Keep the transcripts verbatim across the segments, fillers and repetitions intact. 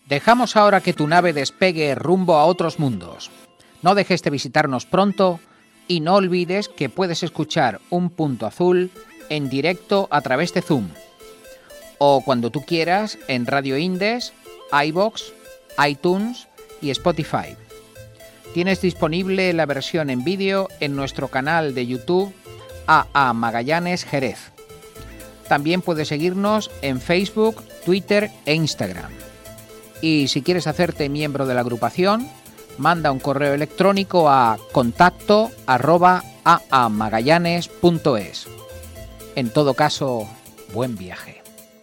Dejamos ahora que tu nave despegue rumbo a otros mundos. No dejes de visitarnos pronto y no olvides que puedes escuchar Un Punto Azul en directo a través de Zoom o cuando tú quieras en Radio Indes, iVoox, iTunes y Spotify. Tienes disponible la versión en vídeo en nuestro canal de YouTube A A Magallanes Jerez. También puedes seguirnos en Facebook, Twitter e Instagram. Y si quieres hacerte miembro de la agrupación, manda un correo electrónico a contacto arroba aamagallanes punto es. En todo caso, buen viaje.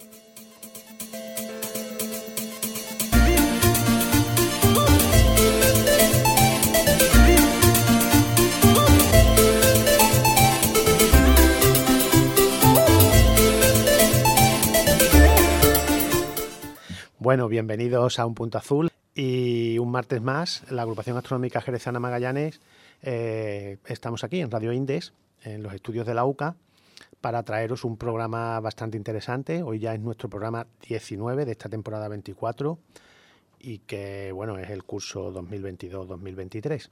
Bueno, bienvenidos a Un Punto Azul y un martes más, la agrupación astronómica jerezana Magallanes, eh, estamos aquí en Radio Indes, en los estudios de la U C A, para traeros un programa bastante interesante. Hoy ya es nuestro programa diecinueve de esta temporada veinticuatro y que, bueno, es el curso dos mil veintidós dos mil veintitrés.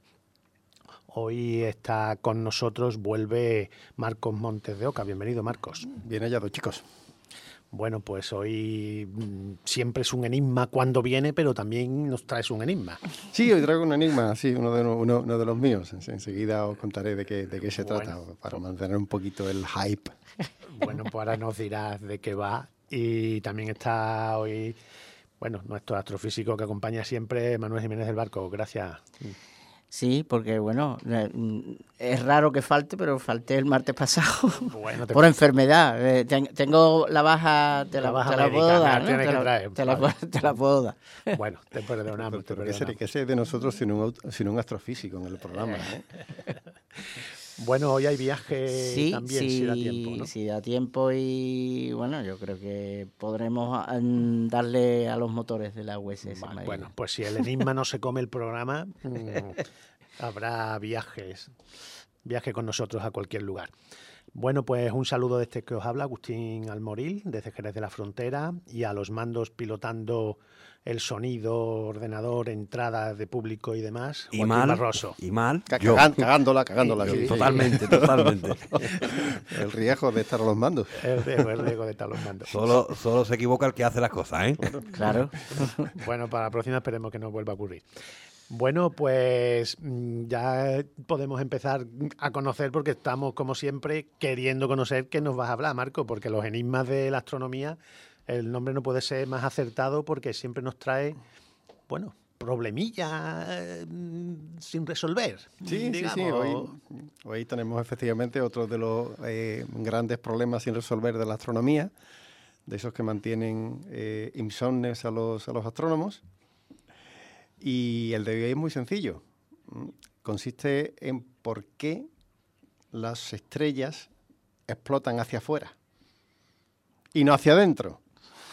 Hoy está con nosotros, vuelve Marcos Montes de Oca. Bienvenido, Marcos. Bien hallado, chicos. Bueno, pues hoy mmm, siempre es un enigma cuando viene, pero también nos traes un enigma. Sí, hoy traigo un enigma, sí, uno de, uno, uno de los míos. Enseguida os contaré de qué, de qué se bueno, trata, para mantener un poquito el hype. Bueno, pues ahora nos dirás de qué va. Y también está hoy, bueno, nuestro astrofísico que acompaña siempre, Manuel Jiménez del Barco. Gracias. Sí, porque bueno, es raro que falte, pero falté el martes pasado bueno, por enfermedad. Eh, ten, tengo la baja, te la, la, baja te la puedo dar, ¿no? Te, la, traer, te, la, te la puedo dar. Bueno, te perdonamos. Pero, pero ¿qué sería, qué sería de nosotros sin un, sin un astrofísico en el programa? ¿eh? Bueno, hoy hay viaje sí, también, sí, si da tiempo, ¿no? Si da tiempo y bueno, yo creo que podremos darle a los motores de la U S S. Vale, bueno, pues si el enigma no se come el programa, habrá viajes, viaje con nosotros a cualquier lugar. Bueno, pues un saludo de este que os habla, Agustín Almoril, desde Jerez de la Frontera, y a los mandos pilotando el sonido, ordenador, entradas de público y demás, y Joaquín mal, Barroso. Y mal, Cagán, cagándola, cagándola. Sí, sí, totalmente, sí. totalmente. El riesgo de estar a los mandos. El riesgo, el riesgo de estar a los mandos. Solo, solo se equivoca el que hace las cosas, ¿eh? Bueno, claro. Bueno, para la próxima esperemos que no vuelva a ocurrir. Bueno, pues ya podemos empezar a conocer, porque estamos, como siempre, queriendo conocer qué nos vas a hablar, Marco, porque los enigmas de la astronomía, el nombre no puede ser más acertado porque siempre nos trae, bueno, problemillas eh, sin resolver. Sí, digamos. sí, sí. Hoy, hoy tenemos efectivamente otro de los eh, grandes problemas sin resolver de la astronomía, de esos que mantienen eh, insomnes a los, a los astrónomos. Y el de hoy es muy sencillo. Consiste en por qué las estrellas explotan hacia afuera y no hacia adentro.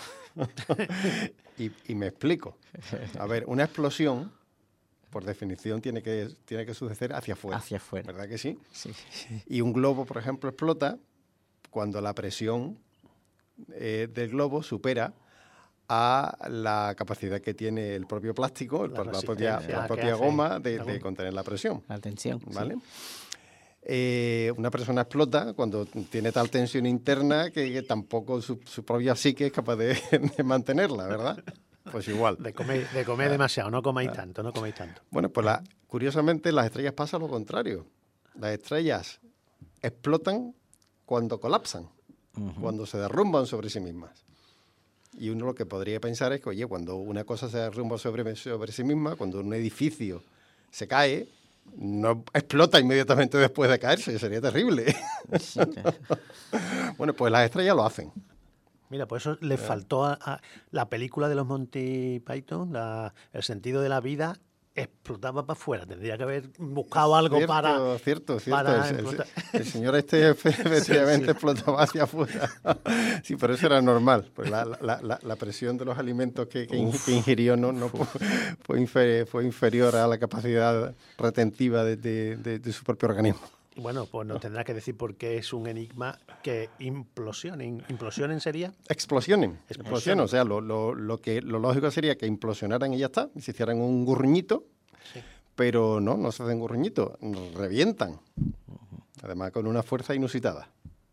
y, y me explico. A ver, una explosión, por definición, tiene que, tiene que suceder hacia afuera. Hacia afuera. ¿Verdad que sí? Sí, sí. Y un globo, por ejemplo, explota cuando la presión eh, del globo supera a la capacidad que tiene el propio plástico, el, la, la propia, la propia goma de, de contener la presión. La tensión. ¿Vale? Sí. Eh, una persona explota cuando tiene tal tensión interna que, que tampoco su, su propia psique es capaz de, de mantenerla, ¿verdad? Pues igual. De comer, de comer demasiado, no comáis tanto, no comáis tanto. Bueno, pues la, curiosamente las estrellas pasa lo contrario. Las estrellas explotan cuando colapsan, uh-huh. cuando se derrumban sobre sí mismas. Y uno lo que podría pensar es que, oye, cuando una cosa se derrumba sobre, sobre sí misma, cuando un edificio se cae, no explota inmediatamente después de caerse, sería terrible. Sí, bueno, pues las estrellas lo hacen. Mira, por eso le faltó a, a la película de los Monty Python, la, El sentido de la vida, explotaba para afuera. Tendría que haber buscado algo cierto, para... Cierto, cierto. Para el, el, el señor este efectivamente sí, sí. explotaba hacia afuera. Sí, pero eso era normal. Pues la, la, la, la presión de los alimentos que, que, que ingirió no, no fue, inferior, fue inferior a la capacidad retentiva de, de, de, de su propio organismo. Bueno, pues nos tendrá que decir por qué es un enigma que implosionen. ¿Implosionen sería? Explosionen, explosionen. O sea, lo, lo, lo, que, lo lógico sería que implosionaran y ya está, y se hicieran un gurruñito, sí. Pero no, no se hacen gurruñitos, revientan. Además, con una fuerza inusitada.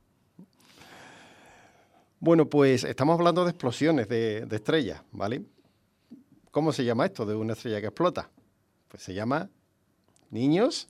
Bueno, pues estamos hablando de explosiones de, de estrellas, ¿vale? ¿Cómo se llama esto de una estrella que explota? Pues se llama... ¿Niños?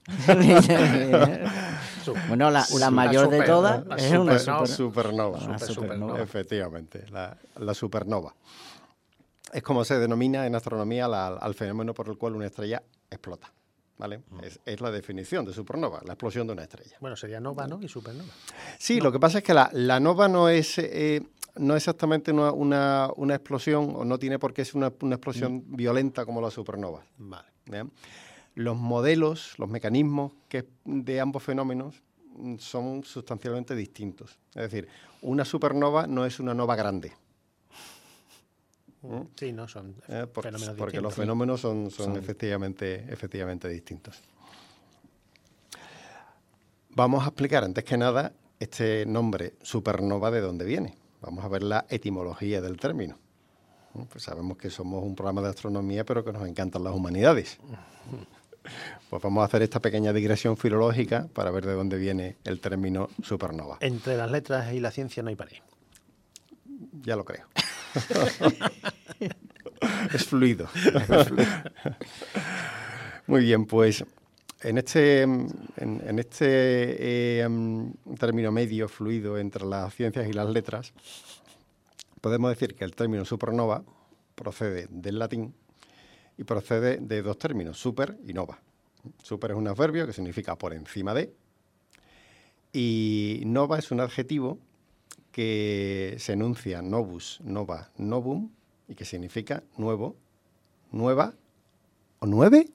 Bueno, la, la mayor super, de todas la es super, una super, supernova. supernova. Una Super, supernova. Efectivamente, la, la supernova. Es como se denomina en astronomía la, al fenómeno por el cual una estrella explota. ¿Vale? Mm. Es, es la definición de supernova, la explosión de una estrella. Bueno, sería nova, ¿no? Y supernova. Sí, no. Lo que pasa es que la, la nova no es... Eh, no es exactamente una, una, una explosión, o no tiene por qué ser una, una explosión mm. violenta como la supernova. Vale. ¿Bien? Los modelos, los mecanismos que de ambos fenómenos son sustancialmente distintos. Es decir, una supernova no es una nova grande. ¿Mm? Sí, no, son eh, por, fenómenos porque distintos. los fenómenos son, son, son efectivamente, efectivamente distintos. Vamos a explicar, antes que nada, este nombre supernova de dónde viene. Vamos a ver la etimología del término. Pues sabemos que somos un programa de astronomía, pero que nos encantan las humanidades. Pues vamos a hacer esta pequeña digresión filológica para ver de dónde viene el término supernova. Entre las letras y la ciencia no hay pared. Ya lo creo. Es fluido. Muy bien, pues en este, en, en este eh, término medio fluido entre las ciencias y las letras, podemos decir que el término supernova procede del latín y procede de dos términos, super y nova. Super es un adverbio que significa por encima de, y nova es un adjetivo que se enuncia novus, nova, novum, y que significa nuevo, nueva o nueve.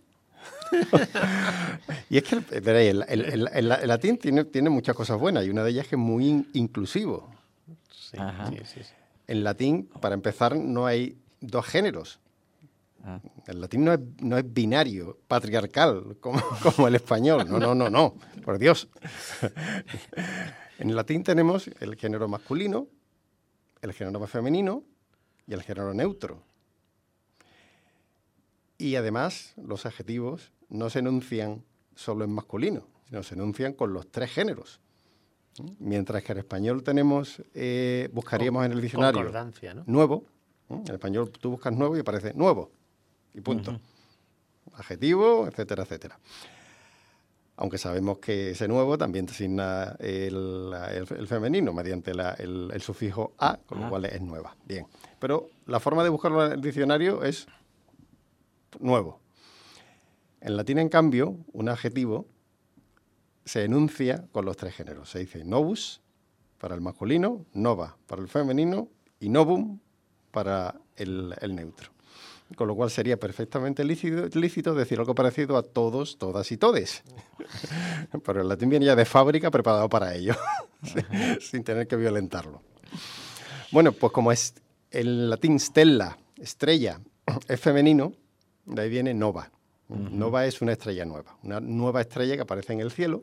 Y es que veréis, el, el, el, el, el latín tiene, tiene muchas cosas buenas, y una de ellas es que es muy in, inclusivo. Sí, Ajá. sí, sí, sí. En latín, para empezar, no hay dos géneros. Ah. El latín no es, no es binario, patriarcal, como, como el español. No, no, no, no, por Dios. En el latín tenemos el género masculino, el género femenino y el género neutro. Y además, los adjetivos no se enuncian solo en masculino, sino se enuncian con los tres géneros. Mientras que en español tenemos, eh, buscaríamos en el diccionario concordancia, ¿no? Nuevo. En español tú buscas nuevo y aparece nuevo. Y punto. Uh-huh. Adjetivo, etcétera, etcétera. Aunque sabemos que ese nuevo también designa el, el, el femenino mediante la, el, el sufijo a, con ah. lo cual es nueva. Bien. Pero la forma de buscarlo en el diccionario es nuevo. En latín, en cambio, un adjetivo se enuncia con los tres géneros. Se dice novus para el masculino, nova para el femenino y novum para el, el neutro. Con lo cual sería perfectamente lícito, lícito decir algo parecido a todos, todas y todes. Pero el latín viene ya de fábrica preparado para ello, sin tener que violentarlo. Bueno, pues como es el latín stella, estrella, es femenino, de ahí viene nova. Uh-huh. Nova es una estrella nueva, una nueva estrella que aparece en el cielo.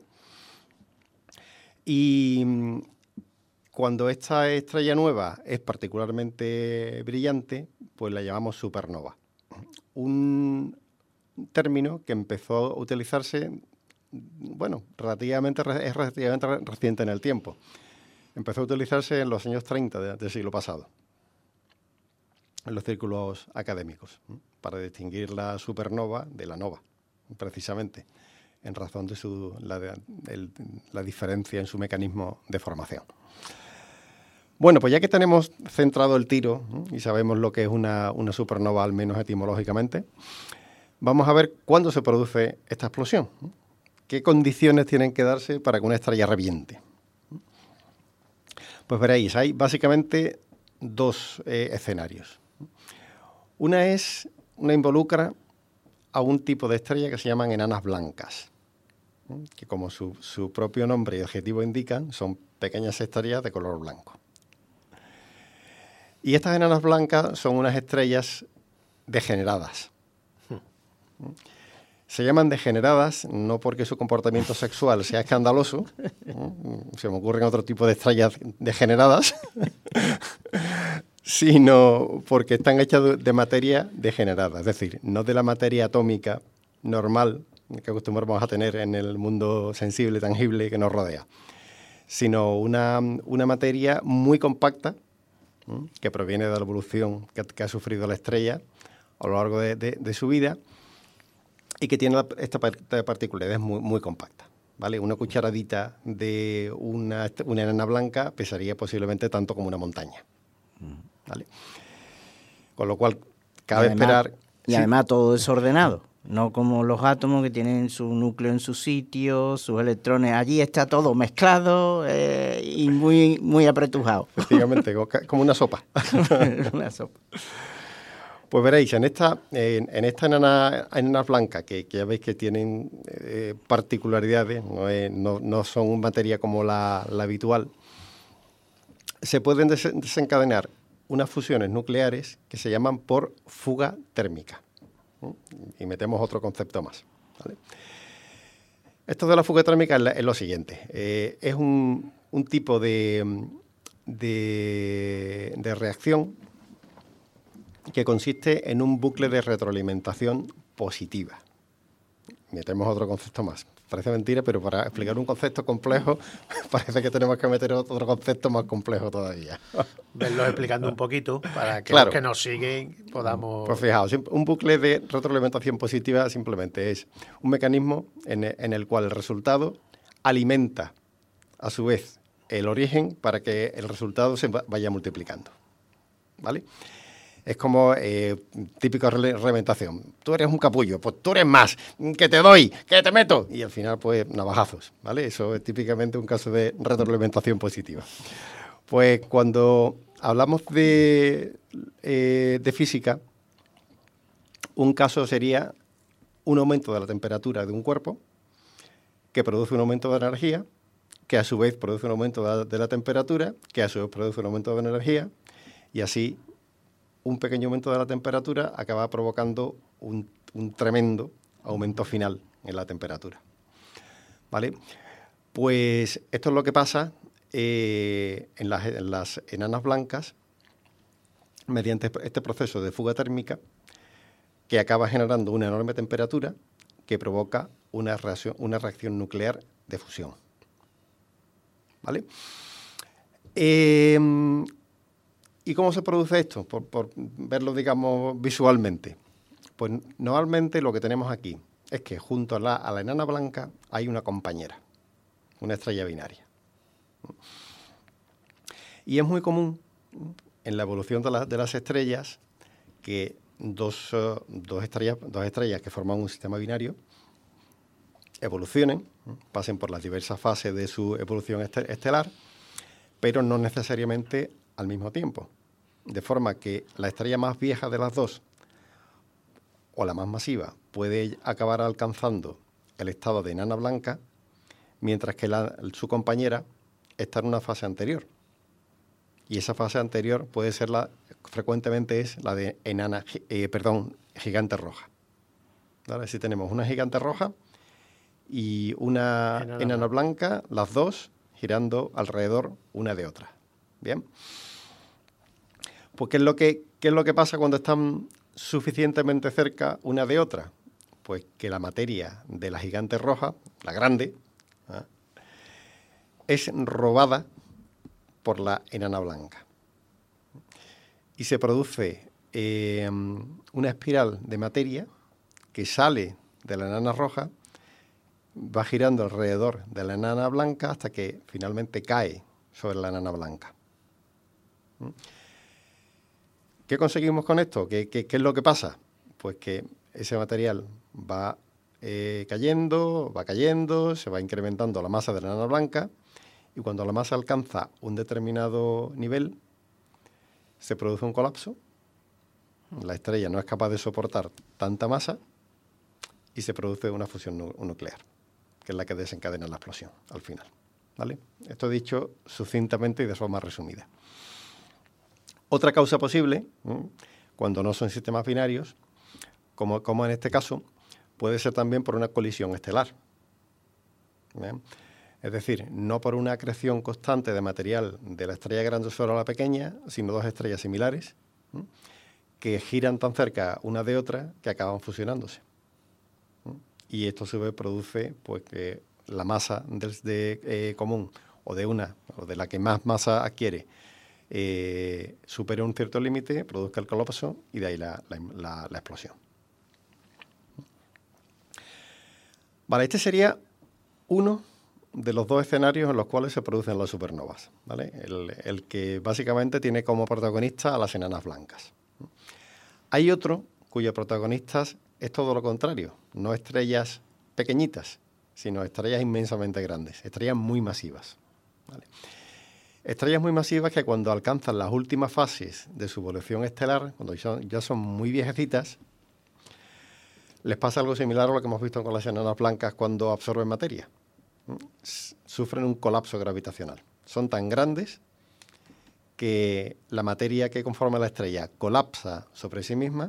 Y cuando esta estrella nueva es particularmente brillante, pues la llamamos supernova. Un término que empezó a utilizarse, bueno, relativamente, es relativamente reciente en el tiempo. Empezó a utilizarse en los años treinta de, del siglo pasado, en los círculos académicos, para distinguir la supernova de la nova, precisamente, en razón de su, la, de, el, la diferencia en su mecanismo de formación. Bueno, pues ya que tenemos centrado el tiro, ¿eh? y sabemos lo que es una, una supernova, al menos etimológicamente, vamos a ver cuándo se produce esta explosión. ¿eh? ¿Qué condiciones tienen que darse para que una estrella reviente? Pues veréis, hay básicamente dos eh, escenarios. Una es, una involucra a un tipo de estrella que se llaman enanas blancas, ¿eh? que como su, su propio nombre y adjetivo indican, son pequeñas estrellas de color blanco. Y estas enanas blancas son unas estrellas degeneradas. Se llaman degeneradas no porque su comportamiento sexual sea escandaloso, ¿no? Se me ocurren otro tipo de estrellas degeneradas, sino porque están hechas de, de materia degenerada, es decir, no de la materia atómica normal que acostumbramos a tener en el mundo sensible, tangible que nos rodea, sino una, una materia muy compacta, ¿no? Que proviene de la evolución que, que ha sufrido la estrella a lo largo de, de, de su vida, y que tiene esta particularidad muy, muy compacta, ¿vale? Una cucharadita de una, una enana blanca pesaría posiblemente tanto como una montaña, ¿vale? Con lo cual, cabe y además, esperar... Y sí. además todo desordenado, no como los átomos que tienen su núcleo en su sitio, sus electrones, allí está todo mezclado eh, y muy, muy apretujado. Efectivamente, como una sopa. Una sopa. Pues veréis, en esta, en, en esta enana, enana blanca, que, que ya veis que tienen eh, particularidades, no, es, no, no son materia como la, la habitual, se pueden des desencadenar unas fusiones nucleares que se llaman por fuga térmica. ¿Mm? Y metemos otro concepto más, ¿vale? Esto de la fuga térmica es, la, es lo siguiente. Eh, es un, un tipo de, de, de reacción que consiste en un bucle de retroalimentación positiva. Metemos otro concepto más. Parece mentira, pero para explicar un concepto complejo parece que tenemos que meter otro concepto más complejo todavía. Verlo explicando un poquito para que claro. Los que nos siguen podamos... Pues fijaos, un bucle de retroalimentación positiva simplemente es un mecanismo en el, en el cual el resultado alimenta a su vez el origen para que el resultado se vaya multiplicando, ¿vale? Es como eh, típica retroalimentación. Tú eres un capullo, pues tú eres más, que te doy, que te meto. Y al final, pues, navajazos, ¿vale? Eso es típicamente un caso de retroalimentación positiva. Pues cuando hablamos de, eh, de física, un caso sería un aumento de la temperatura de un cuerpo que produce un aumento de energía, que a su vez produce un aumento de la, de la temperatura, que a su vez produce un aumento de energía, y así un pequeño aumento de la temperatura acaba provocando un, un tremendo aumento final en la temperatura, ¿vale? Pues esto es lo que pasa eh, en, las, en las enanas blancas mediante este proceso de fuga térmica que acaba generando una enorme temperatura que provoca una reacción, una reacción nuclear de fusión, ¿vale? Eh, ¿Y cómo se produce esto? Por, por verlo, digamos, visualmente. Pues normalmente lo que tenemos aquí es que junto a la, a la enana blanca hay una compañera, una estrella binaria. Y es muy común en la evolución de, la, de las estrellas que dos, uh, dos, estrellas, dos estrellas que forman un sistema binario evolucionen, pasen por las diversas fases de su evolución estelar, pero no necesariamente al mismo tiempo. De forma que la estrella más vieja de las dos, o la más masiva, puede acabar alcanzando el estado de enana blanca, mientras que la, su compañera está en una fase anterior. Y esa fase anterior puede ser la, frecuentemente es la de enana, eh, perdón, gigante roja. ¿Vale? Si tenemos una gigante roja y una enana, enana blanca, las dos girando alrededor una de otra. Bien. Pues ¿qué es lo que, qué es lo que pasa cuando están suficientemente cerca una de otra? Pues que la materia de la gigante roja, la grande, ¿eh? es robada por la enana blanca. Y se produce eh, una espiral de materia que sale de la enana roja, va girando alrededor de la enana blanca hasta que finalmente cae sobre la enana blanca. ¿Mm? ¿Qué conseguimos con esto? ¿Qué, qué, qué es lo que pasa? Pues que ese material va eh, cayendo, va cayendo, se va incrementando la masa de la enana blanca y cuando la masa alcanza un determinado nivel se produce un colapso, la estrella no es capaz de soportar tanta masa y se produce una fusión nu nuclear, que es la que desencadena la explosión al final, ¿vale? Esto dicho sucintamente y de forma resumida. Otra causa posible, ¿eh? cuando no son sistemas binarios, como, como en este caso, puede ser también por una colisión estelar. ¿Bien? Es decir, no por una acreción constante de material de la estrella grande sobre la pequeña, sino dos estrellas similares, ¿sí?, que giran tan cerca una de otra que acaban fusionándose. ¿Sí? Y esto a su vez produce pues, que la masa de, de, eh, común o de una, o de la que más masa adquiere, eh, supere un cierto límite, produzca el colapso y de ahí la, la, la, la explosión. Vale, este sería uno de los dos escenarios en los cuales se producen las supernovas, ¿vale? El, el que básicamente tiene como protagonista a las enanas blancas. Hay otro cuyos protagonistas es todo lo contrario, no estrellas pequeñitas, sino estrellas inmensamente grandes, estrellas muy masivas, ¿vale? Estrellas muy masivas que cuando alcanzan las últimas fases de su evolución estelar, cuando ya son, ya son muy viejecitas, les pasa algo similar a lo que hemos visto con las enanas blancas cuando absorben materia. Sufren un colapso gravitacional. Son tan grandes que la materia que conforma la estrella colapsa sobre sí misma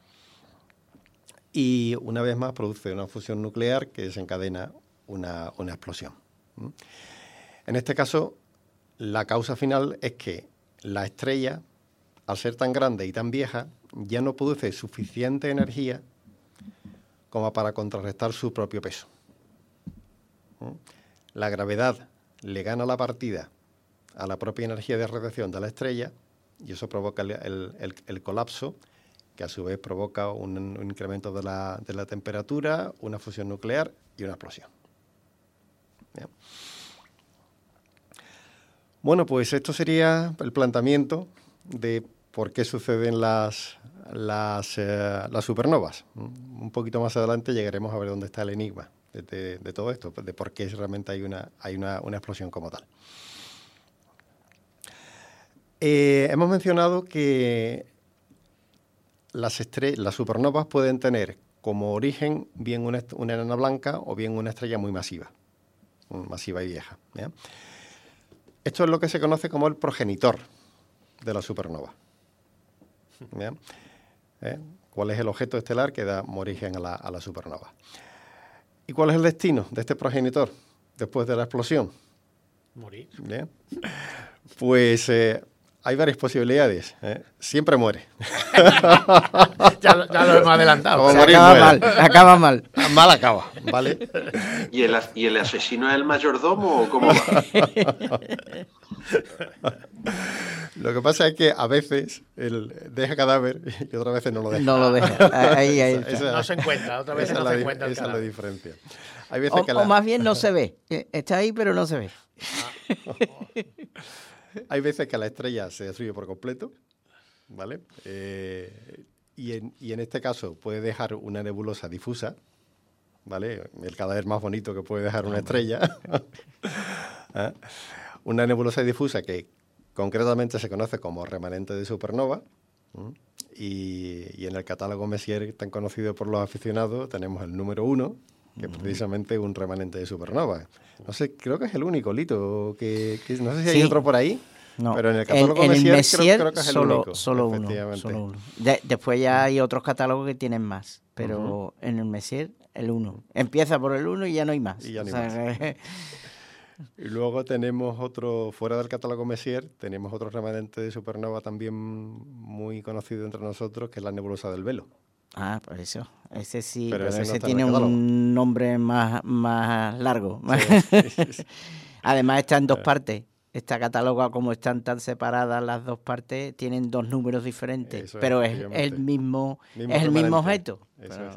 y una vez más produce una fusión nuclear que desencadena una, una explosión. En este caso, la causa final es que la estrella, al ser tan grande y tan vieja, ya no produce suficiente energía como para contrarrestar su propio peso. La gravedad le gana la partida a la propia energía de radiación de la estrella y eso provoca el, el, el, el colapso, que a su vez provoca un, un incremento de la, de la temperatura, una fusión nuclear y una explosión. Bien. Bueno, pues esto sería el planteamiento de por qué suceden las, las, eh, las supernovas. Un poquito más adelante llegaremos a ver dónde está el enigma de, de, de todo esto, de por qué realmente hay una, hay una, una explosión como tal. Eh, hemos mencionado que las, estre- las supernovas pueden tener como origen bien una, una enana blanca o bien una estrella muy masiva, masiva y vieja, ¿ya? Esto es lo que se conoce como el progenitor de la supernova. ¿Ya? ¿Eh? ¿Cuál es el objeto estelar que da origen a la, a la supernova? ¿Y cuál es el destino de este progenitor después de la explosión? Morir. ¿Ya? Pues eh, hay varias posibilidades. ¿eh? Siempre muere. ya, lo, ya lo hemos adelantado. Como Se morir, acaba muere. mal, acaba mal. Mal acaba, ¿vale? ¿Y el, ¿Y el asesino es el mayordomo o cómo va? Lo que pasa es que a veces él deja cadáver y otras veces no lo deja. No lo deja. Ahí, ahí Esa- está. esa- No se encuentra, otra vez esa no es la se di- encuentra el Esa es la cadáver. diferencia. Hay veces O, que o la- más bien no se ve. Eh, Está ahí, pero no se ve. hay veces que la estrella se destruye por completo, ¿vale? Eh, y, en, y en este caso puede dejar una nebulosa difusa, ¿vale? El cadáver más bonito que puede dejar una estrella. ¿Eh? Una nebulosa difusa que concretamente se conoce como remanente de supernova. ¿Mm? Y, y en el catálogo Messier, tan conocido por los aficionados, tenemos el número uno, que es precisamente un remanente de supernova. No sé, creo que es el único, Lito, que, que no sé si hay Sí. otro por ahí, No. pero en el catálogo en, en Messier, Messier creo, creo que es el solo, único. solo uno, efectivamente. solo uno. De- después ya hay otros catálogos que tienen más, pero en el Messier el uno. Empieza por el uno y ya no hay más. Y ya no O hay sea, que- Y luego tenemos otro, fuera del catálogo Messier, tenemos otro remanente de supernova también muy conocido entre nosotros, que es la nebulosa del Velo. Ah, por eso. Ese sí, Pero pero, ese no ese está en el tiene catálogo. un nombre más, más largo. Sí, sí, sí. Además está en dos partes. Está catalogado como están tan separadas las dos partes, tienen dos números diferentes, Eso es, pero es efectivamente. el mismo, Mismo es el mismo remanente. objeto. Eso Pero- es.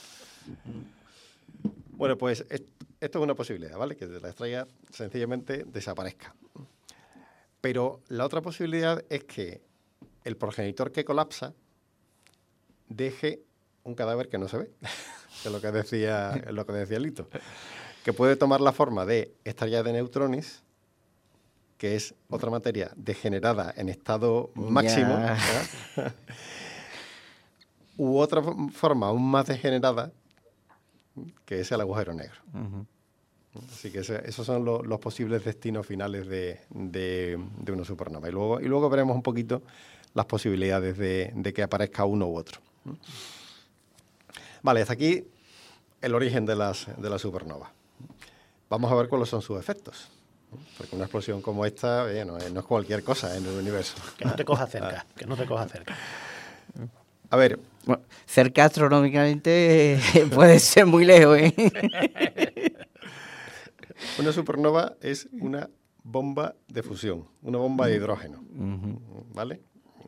Bueno, pues es- esto es una posibilidad, ¿vale? Que la estrella sencillamente desaparezca. Pero la otra posibilidad es que el progenitor que colapsa deje un cadáver que no se ve, que es lo que decía, es lo que decía Lito, que puede tomar la forma de estrella de neutrones, que es otra materia degenerada en estado máximo, Ya. ¿verdad? U otra f- forma aún más degenerada, que es el agujero negro. Ujú. Así que ese- esos son lo- los posibles destinos finales de, de- de una supernova. Y luego, y luego veremos un poquito las posibilidades de, de que aparezca uno u otro. Vale, hasta aquí el origen de las, de las supernovas. Vamos a ver cuáles son sus efectos. Porque una explosión como esta eh, no, no es cualquier cosa en el universo. Que no te coja cerca, que no te coja cerca. A ver. Bueno, cerca astronómicamente puede ser muy lejos, ¿eh? Una supernova es una bomba de fusión, una bomba de hidrógeno. Uh-huh. ¿Vale?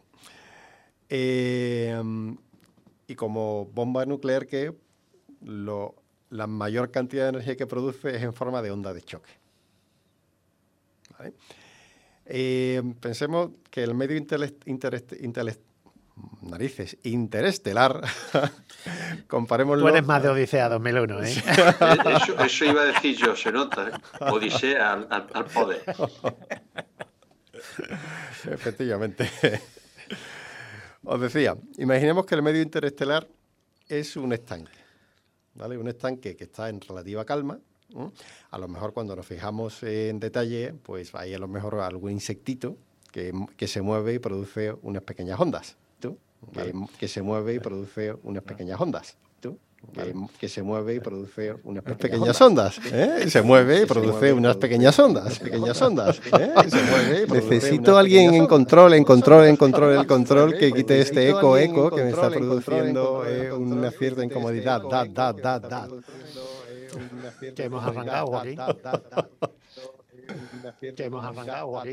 Eh, y como bomba nuclear, que lo, la mayor cantidad de energía que produce es en forma de onda de choque. ¿Vale? Eh, pensemos que el medio interest, interest, interest, narices, interestelar, comparémoslo... Tú eres más de Odisea dos mil uno, ¿eh? Eso, eso iba a decir yo, se nota, ¿eh? Odisea al, al, al poder. Efectivamente. Os decía, imaginemos que el medio interestelar es un estanque, ¿vale? Un estanque que está en relativa calma. ¿eh? A lo mejor cuando nos fijamos en detalle, pues hay a lo mejor algún insectito que, que se mueve y produce unas pequeñas ondas. ¿Tú? Que, que se mueve y produce unas pequeñas ondas. ¿Tú? Que, que se mueve y produce unas pequeñas, pequeñas ondas. ¿eh? Se mueve y produce unas pequeñas ondas. Pequeñas ondas. ¿eh? Se mueve y Necesito a alguien en control, en control, en control, el control que quite este eco, eco que me está produciendo eh, una cierta incomodidad. Da, da, da, da. Que hemos arrancado, Joaquín. Que hemos arrancado, Joaquín.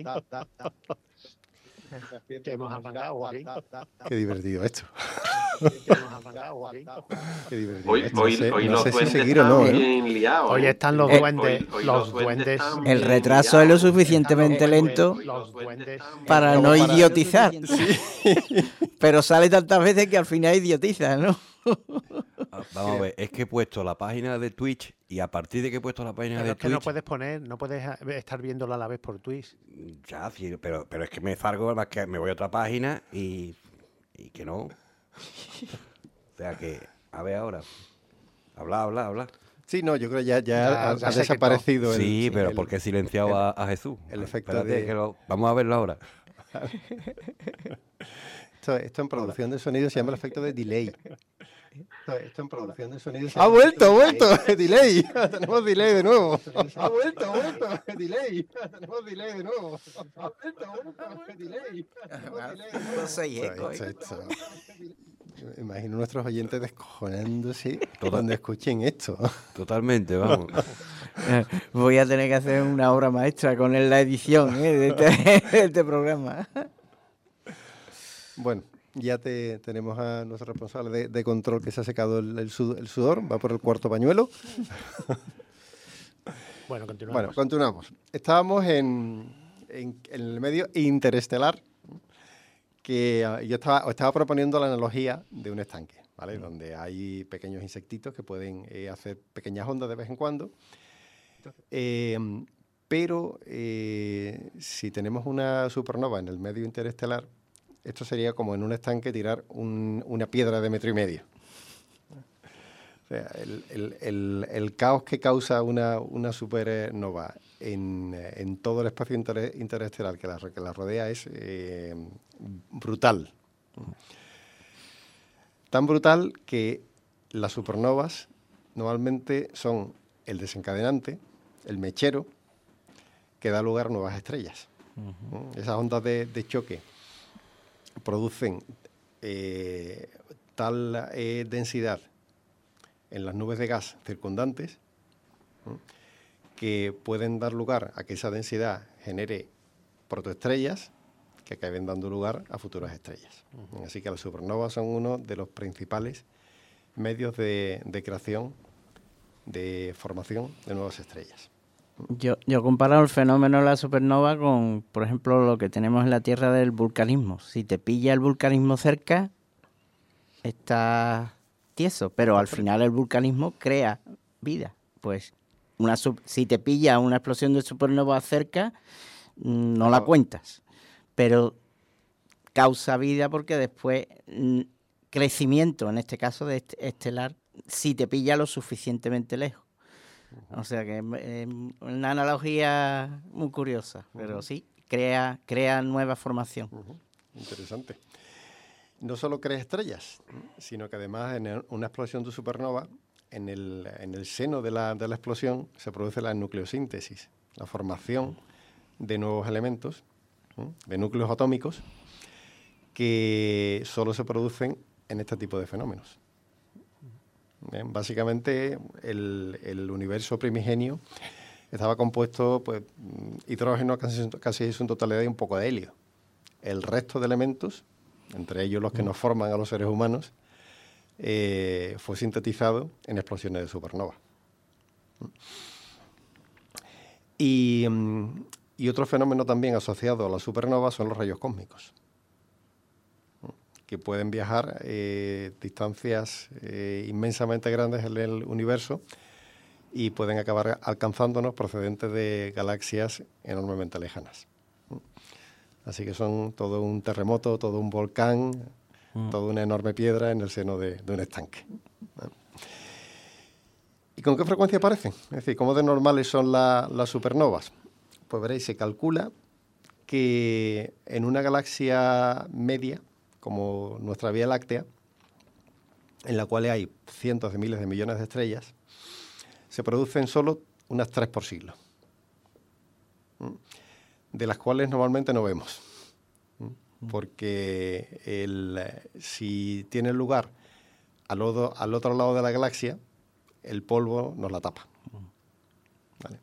Que hemos arrancado, Joaquín. Qué divertido esto. Que hemos arrancado, Joaquín. Qué divertido. Hoy, esto. hoy, No sé, hoy no los sé si duendes seguir o están no. ¿eh? bien liados. Hoy ¿eh? están los Eh, duendes. Hoy- hoy los los duendes duendes. están El bien retraso es lo liados. suficientemente lento Los duendes. para Como no para- idiotizar. Pero sale tantas veces que al final idiotiza, ¿no? Ah, Vamos a ver, es que he puesto la página de Twitch y a partir de que he puesto la página Pero de es que no Twitch, puedes poner, no puedes estar viéndola a la vez por Twitch. ya, sí, pero, pero es que me fargo, más que me voy a otra página y, y que no. O sea que, a ver ahora. Habla, habla, habla. Sí, no, yo creo que ya, ya, Ya, ha, ya ha sé que desaparecido el... Sí, pero el- porque he silenciado el- a, a Jesús. el efecto Espérate de- que lo- vamos a verlo ahora. Esto, esto en producción de sonido se llama el efecto de delay. Esto, esto en producción de sonido se ¡Ha llama... vuelto, ha vuelto! ¡Delay! Tenemos delay de nuevo. ¡Ha vuelto, ha vuelto! ¡Delay! Tenemos delay de nuevo. ¡Ha vuelto, ha vuelto! ¡Delay! No soy eco, Esto, ¿eh? esto. Imagino nuestros oyentes descojonándose Total. cuando escuchen esto. Totalmente, vamos. Voy a tener que hacer una obra maestra con la edición, ¿eh? de, este, de este programa. Bueno, ya te, tenemos a nuestro responsable de, de control que se ha secado el, el sud- el sudor, va por el cuarto pañuelo. Bueno, continuamos. Bueno, continuamos. Estábamos en, en- en el medio interestelar, que ah, yo estaba, os estaba proponiendo la analogía de un estanque, ¿vale? Donde hay pequeños insectitos que pueden eh, hacer pequeñas ondas de vez en cuando. Eh, pero eh, si tenemos una supernova en el medio interestelar, esto sería como en un estanque tirar un- una piedra de metro y medio. O sea, el, el- el- el caos que causa una, una supernova en, eh, en todo el espacio inter- interestelar que la, que la rodea es eh, brutal. Tan brutal que las supernovas normalmente son el desencadenante, el mechero, que da lugar a nuevas estrellas. ¿no? Esas ondas de, de choque producen eh, tal eh, densidad en las nubes de gas circundantes, ¿no? que pueden dar lugar a que esa densidad genere protoestrellas que acaben dando lugar a futuras estrellas. Uh-huh. Así que las supernovas son uno de los principales medios de, de creación, de formación de nuevas estrellas. Yo, yo comparo el fenómeno de la supernova con, por ejemplo, lo que tenemos en la Tierra del vulcanismo. Si te pilla el vulcanismo cerca, estás tieso, pero al final el vulcanismo crea vida. Pues una sub- si te pilla una explosión de supernova cerca, mm, no la cuentas, pero causa vida porque después mm, crecimiento, en este caso de est- estelar, si te pilla lo suficientemente lejos. O sea que es eh, una analogía muy curiosa, pero sí, crea, crea nueva formación. Uh-huh. Interesante. No solo crea estrellas, sino que además en una explosión de supernova en el, en el seno de la, de la explosión se produce la nucleosíntesis, la formación de nuevos elementos, ¿eh? de núcleos atómicos, que solo se producen en este tipo de fenómenos. Bien, básicamente, el, el universo primigenio estaba compuesto, pues, hidrógeno casi, casi en su totalidad y un poco de helio. El resto de elementos, entre ellos los que nos forman a los seres humanos, eh, fue sintetizado en explosiones de supernova. Y, y otro fenómeno también asociado a la supernova son los rayos cósmicos, que pueden viajar eh, distancias eh, inmensamente grandes en el universo y pueden acabar alcanzándonos procedentes de galaxias enormemente lejanas. Así que son todo un terremoto, todo un volcán, mm. toda una enorme piedra en el seno de, de un estanque. ¿Y con qué frecuencia aparecen? Es decir, ¿cómo de normales son la, las supernovas? Pues veréis, se calcula que en una galaxia media, como nuestra Vía Láctea, en la cual hay cientos de miles de millones de estrellas, se producen solo unas tres por siglo, de las cuales normalmente no vemos, porque el, si tiene lugar al, odo, al otro lado de la galaxia, el polvo nos la tapa. ¿Vale?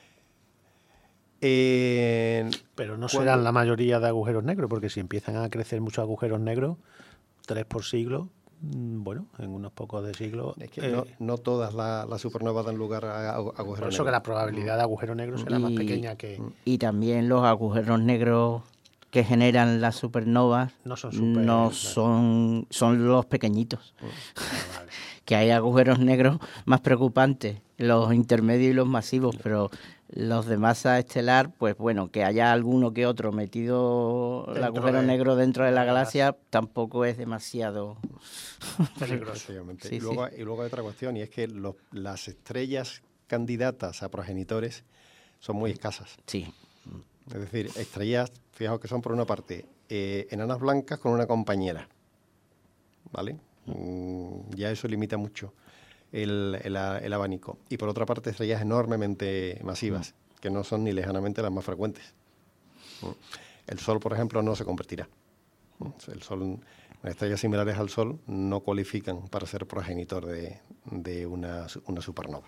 Eh, Pero no cuando... serán la mayoría de agujeros negros, porque si empiezan a crecer muchos agujeros negros, tres por siglo, bueno, en unos pocos de siglos... Es que eh, no, no todas las la supernovas dan lugar a, a agujeros negros. Por eso que la probabilidad de agujero negro será y, más pequeña que... Y también los agujeros negros que generan las supernovas no son, super, no claro. son, son los pequeñitos. Ah, vale. Que hay agujeros negros más preocupantes, los intermedios y los masivos, pero los de masa estelar, pues bueno, que haya alguno que otro metido el agujero de, negro dentro de la galaxia, galaxia tampoco es demasiado peligroso. Sí, y, luego, sí. y luego hay otra cuestión, y es que los, las estrellas candidatas a progenitores son muy escasas. Sí. Es decir, estrellas, fijaos que son por una parte eh, enanas blancas con una compañera, ¿vale? Mm, ya eso limita mucho el, el, el abanico. Y por otra parte, estrellas enormemente masivas, mm. que no son ni lejanamente las más frecuentes. El Sol, por ejemplo, no se convertirá. El Sol, estrellas similares al Sol no cualifican para ser progenitor de, de una, una supernova.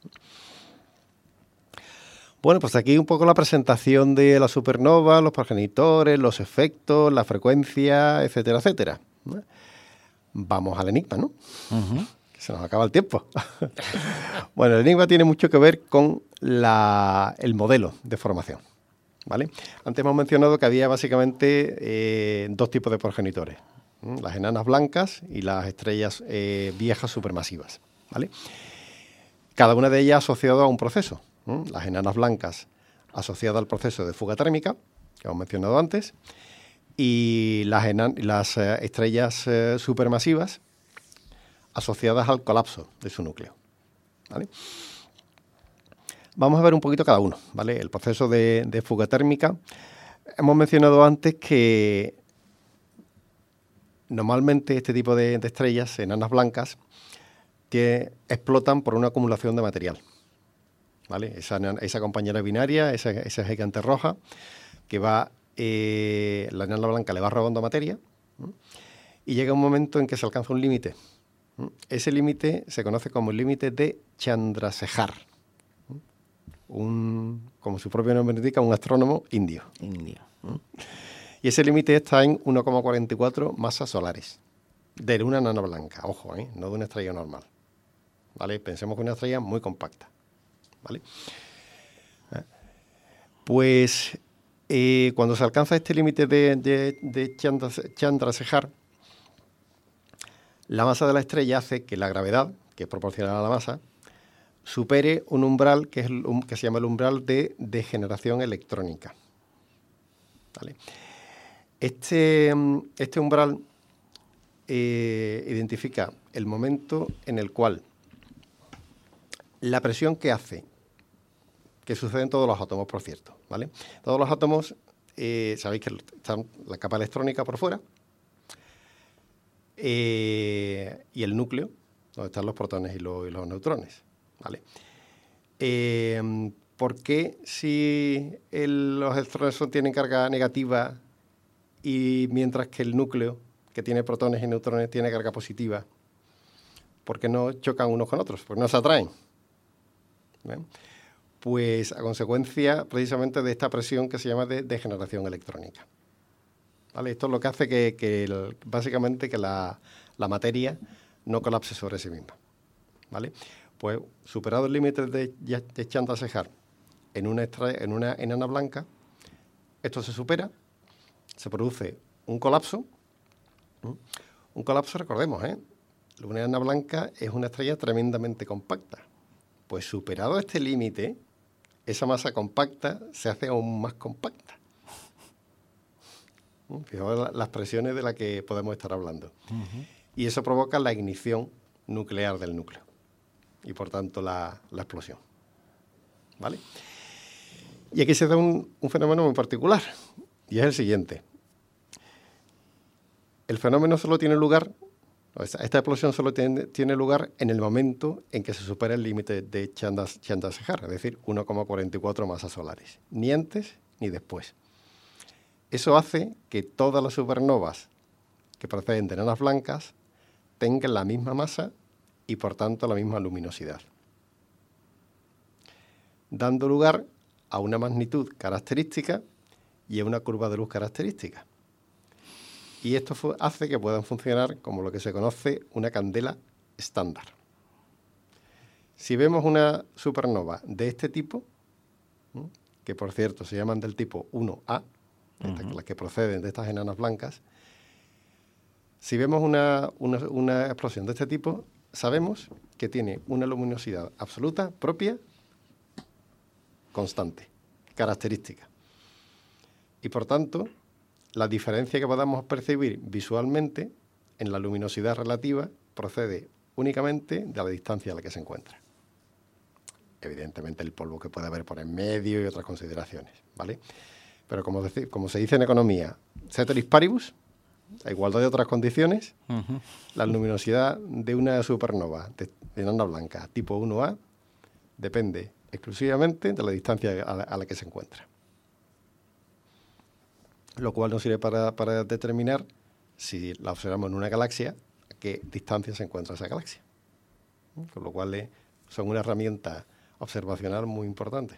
Bueno, pues aquí un poco la presentación de la supernova, los progenitores, los efectos, la frecuencia, etcétera, etcétera. Vamos al enigma, ¿no? Uh-huh. Que se nos acaba el tiempo. Bueno, el enigma tiene mucho que ver con la, el modelo de formación, ¿vale? Antes hemos mencionado que había básicamente eh, dos tipos de progenitores, ¿eh? Las enanas blancas y las estrellas eh, viejas supermasivas, ¿vale? Cada una de ellas asociada a un proceso. ¿eh? Las enanas blancas asociadas al proceso de fuga térmica, que hemos mencionado antes, y las, enan- las eh, estrellas eh, supermasivas asociadas al colapso de su núcleo, ¿vale? Vamos a ver un poquito cada uno, ¿vale? El proceso de, de fuga térmica. Hemos mencionado antes que normalmente este tipo de, de estrellas, enanas blancas, que explotan por una acumulación de material, ¿vale? Esa, esa compañera binaria, esa, esa gigante roja, que va, eh, la enana blanca le va robando materia, ¿eh? Y llega un momento en que se alcanza un límite. ¿eh? Ese límite se conoce como el límite de Chandrasekhar, ¿eh? un, como su propio nombre indica, un astrónomo indio. Indio. ¿eh? Y ese límite está en uno coma cuarenta y cuatro masas solares de una enana blanca, ojo, ¿eh? No de una estrella normal, ¿vale? Pensemos que una estrella muy compacta, ¿vale? Pues eh, cuando se alcanza este límite de, de, de Chandrasekhar, la masa de la estrella hace que la gravedad, que es proporcional a la masa, supere un umbral que, es el, um, que se llama el umbral de degeneración electrónica, ¿vale? Este, este umbral eh, identifica el momento en el cual la presión que hace, que sucede en todos los átomos, por cierto, ¿vale? Todos los átomos, eh, sabéis que están la capa electrónica por fuera eh, y el núcleo, donde están los protones y los, y los neutrones, ¿vale? Eh, ¿Por qué si el, los electrones tienen carga negativa y mientras que el núcleo, que tiene protones y neutrones, tiene carga positiva? ¿Por qué no chocan unos con otros? ¿Por qué no se atraen? ¿Ven? Pues a consecuencia precisamente de esta presión que se llama de degeneración electrónica. ¿Vale? Esto es lo que hace que, que el, básicamente que la, la materia no colapse sobre sí misma. ¿Vale? Pues superado el límite de, de Chandrasekhar en una, extra, en una enana blanca, esto se supera, se produce un colapso. ¿Mm? Un colapso, recordemos, ¿eh? Una enana blanca es una estrella tremendamente compacta. Pues superado este límite, esa masa compacta se hace aún más compacta. ¿Mm? Fijaos las presiones de las que podemos estar hablando. Uh-huh. Y eso provoca la ignición nuclear del núcleo. Y por tanto la, la explosión. ¿Vale? Y aquí se da un, un fenómeno muy particular, y es el siguiente. El fenómeno solo tiene lugar, esta explosión solo tiene, tiene lugar en el momento en que se supera el límite de Chandrasekhar, es decir, uno coma cuarenta y cuatro masas solares, ni antes ni después. Eso hace que todas las supernovas que proceden de enanas blancas tengan la misma masa y por tanto la misma luminosidad, dando lugar a una magnitud característica y a una curva de luz característica. Y esto hace que puedan funcionar como lo que se conoce una candela estándar. Si vemos una supernova de este tipo, que por cierto se llaman del tipo uno A, uh-huh. las que proceden de estas enanas blancas, si vemos una, una, una explosión de este tipo, sabemos que tiene una luminosidad absoluta, propia, constante, característica. Y por tanto, la diferencia que podamos percibir visualmente en la luminosidad relativa procede únicamente de la distancia a la que se encuentra. Evidentemente el polvo que puede haber por en medio y otras consideraciones, ¿vale? Pero como, decir, como se dice en economía, ceteris paribus, a igualdad de otras condiciones, uh-huh. la luminosidad de una supernova de, de enana blanca tipo uno A depende exclusivamente de la distancia a la, a la que se encuentra. Lo cual nos sirve para, para determinar, si la observamos en una galaxia, a qué distancia se encuentra esa galaxia. Con lo cual eh, son una herramienta observacional muy importante.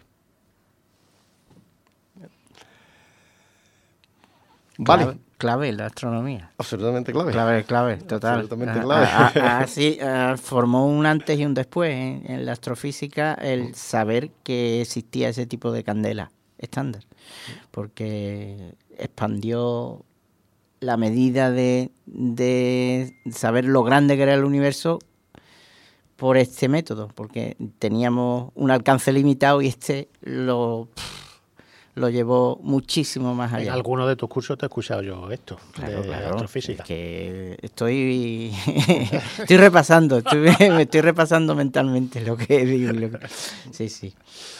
Vale. Vale. Clave en la astronomía. Absolutamente clave. Clave, clave, total. Absolutamente clave. Así formó un antes y un después en, en la astrofísica el saber que existía ese tipo de candela estándar, porque expandió la medida de, de saber lo grande que era el universo por este método, porque teníamos un alcance limitado y este lo... lo llevó muchísimo más allá. En alguno de tus cursos te he escuchado yo esto, claro, de claro, astrofísica. Es que estoy estoy repasando, estoy, me estoy repasando mentalmente lo que digo. Lo que... Sí, sí.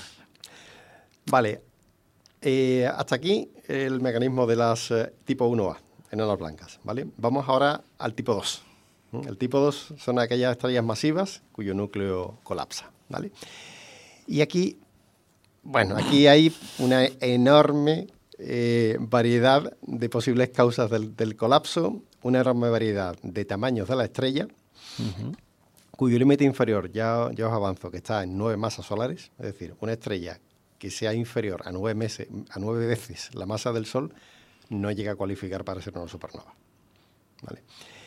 Vale. Eh, hasta aquí el mecanismo de las eh, tipo uno A, enanas blancas, ¿vale? Vamos ahora al tipo dos. ¿Mm? El tipo dos son aquellas estrellas masivas cuyo núcleo colapsa, ¿vale? Y aquí... Bueno, aquí hay una enorme eh, variedad de posibles causas del, del colapso, una enorme variedad de tamaños de la estrella, uh-huh. cuyo límite inferior, ya, ya os avanzo, que está en nueve masas solares, es decir, una estrella que sea inferior a nueve, meses, a nueve veces la masa del Sol no llega a cualificar para ser una supernova. ¿Vale?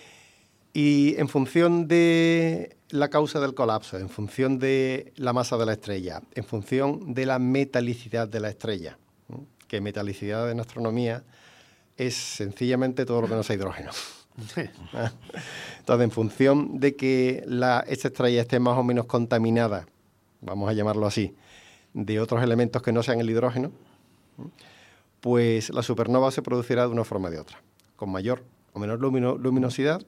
Y en función de la causa del colapso, en función de la masa de la estrella, en función de la metalicidad de la estrella, ¿eh? que metalicidad en astronomía es sencillamente todo lo que no sea hidrógeno. Entonces, en función de que la, esta estrella esté más o menos contaminada, vamos a llamarlo así, de otros elementos que no sean el hidrógeno, ¿eh? pues la supernova se producirá de una forma o de otra, con mayor o menor lumino, luminosidad,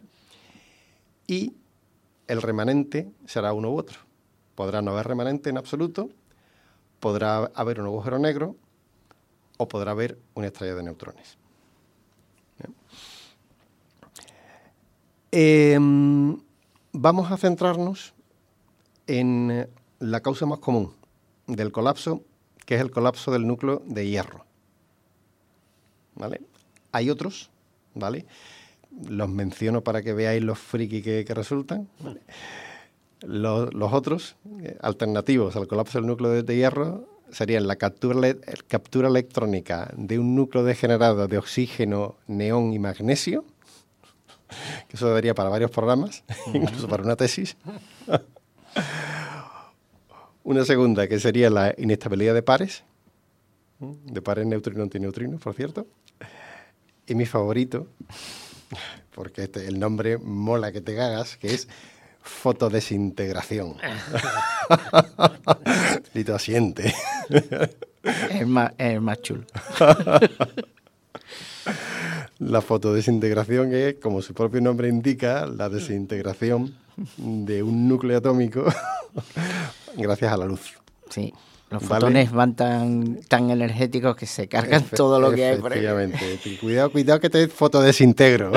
y el remanente será uno u otro. Podrá no haber remanente en absoluto, podrá haber un agujero negro o podrá haber una estrella de neutrones. Eh, vamos a centrarnos en la causa más común del colapso, que es el colapso del núcleo de hierro. ¿Vale? Hay otros, ¿vale? Los menciono para que veáis los friki que, que resultan. ¿Vale? Los, los otros, eh, alternativos al colapso del núcleo de, de hierro, serían la captura, le, captura electrónica de un núcleo degenerado de oxígeno, neón y magnesio, que eso daría para varios programas, incluso para una tesis. Una segunda, que sería la inestabilidad de pares, de pares neutrino-antineutrino, por cierto. Y mi favorito, porque este, el nombre mola que te cagas, que es fotodesintegración. Y tú asiente. Es más, es más chulo. La fotodesintegración es, como su propio nombre indica, la desintegración de un núcleo atómico gracias a la luz. Sí, los ¿Vale? fotones van tan, tan energéticos que se cargan Efe- todo lo que hay por ahí. Efectivamente. Cuidado, cuidado que te fotodesintegro.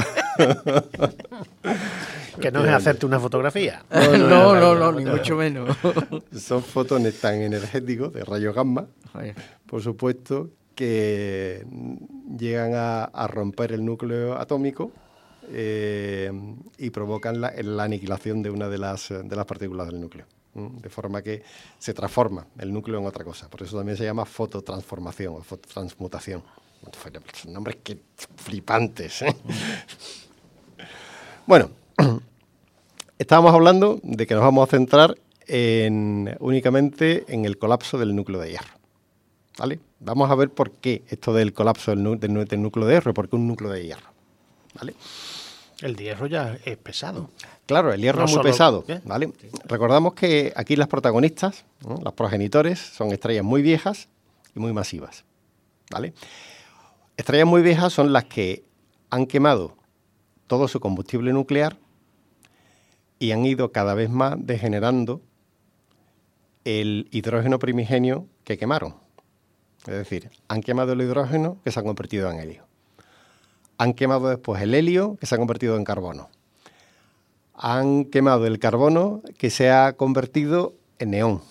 Que no es hacerte una fotografía. No, no, no, no, ni mucho menos. Son fotones tan energéticos, de rayos gamma, Joder. por supuesto, que llegan a, a romper el núcleo atómico eh, y provocan la, la aniquilación de una de las, de las partículas del núcleo. ¿Mm? De forma que se transforma el núcleo en otra cosa. Por eso también se llama fototransformación o fototransmutación. Son nombres que flipantes, ¿eh? Bueno, estábamos hablando de que nos vamos a centrar en, únicamente en el colapso del núcleo de hierro. ¿Vale? Vamos a ver por qué esto del colapso del, del, del núcleo de hierro, por qué un núcleo de hierro. ¿Vale? El hierro ya es pesado. Claro, el hierro No es muy solo- pesado. ¿eh? ¿Vale? Recordamos que aquí las protagonistas, ¿no? Las progenitores, son estrellas muy viejas y muy masivas. ¿Vale? Estrellas muy viejas son las que han quemado todo su combustible nuclear y han ido cada vez más degenerando el hidrógeno primigenio que quemaron. Es decir, han quemado el hidrógeno que se ha convertido en helio. Han quemado después el helio que se ha convertido en carbono. Han quemado el carbono que se ha convertido en neón.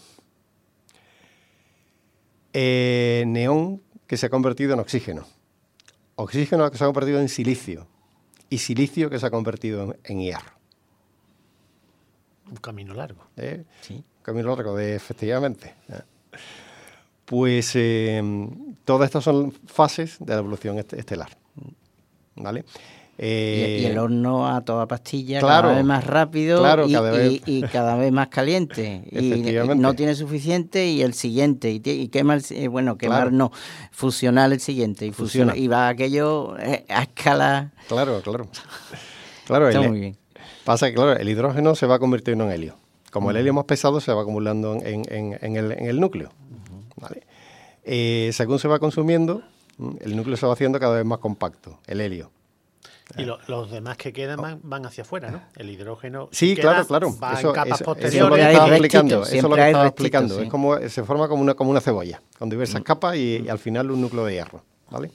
Eh, neón que se ha convertido en oxígeno. Oxígeno que se ha convertido en silicio. Y silicio que se ha convertido en, en hierro. Un camino largo. ¿Eh? Sí. Camino largo, de, efectivamente. ¿eh? Pues eh, todas estas son fases de la evolución est- estelar. ¿Vale? Y, Eh, y el horno a toda pastilla, claro, cada vez más rápido claro, y, cada vez- y- y cada vez más caliente. y Efectivamente. no tiene suficiente y el siguiente. Y, ti- y quema el, si- eh, bueno, quemar Claro. no, fusionar el siguiente. Y, fusiona, Fusiona. y va aquello eh, a escala. Claro, claro. Claro, Está el- muy bien. pasa que claro, el hidrógeno se va convirtiendo en helio. Como el helio más pesado se va acumulando en, en- en el, en el núcleo. ¿Vale? Eh, según se va consumiendo, mm, el núcleo se va haciendo cada vez más compacto, el helio. Y lo- los demás que quedan van, van hacia afuera, ¿no? El hidrógeno. Sí, que claro, queda, claro. Va Eso, en capas eso- eso es lo posteriores. que hay estaba restitos, explicando. Eso es lo siempre que hay estaba restitos, explicando. sí. Es como, se forma como una, como una cebolla, con diversas capas y, y al final un núcleo de hierro. ¿Vale?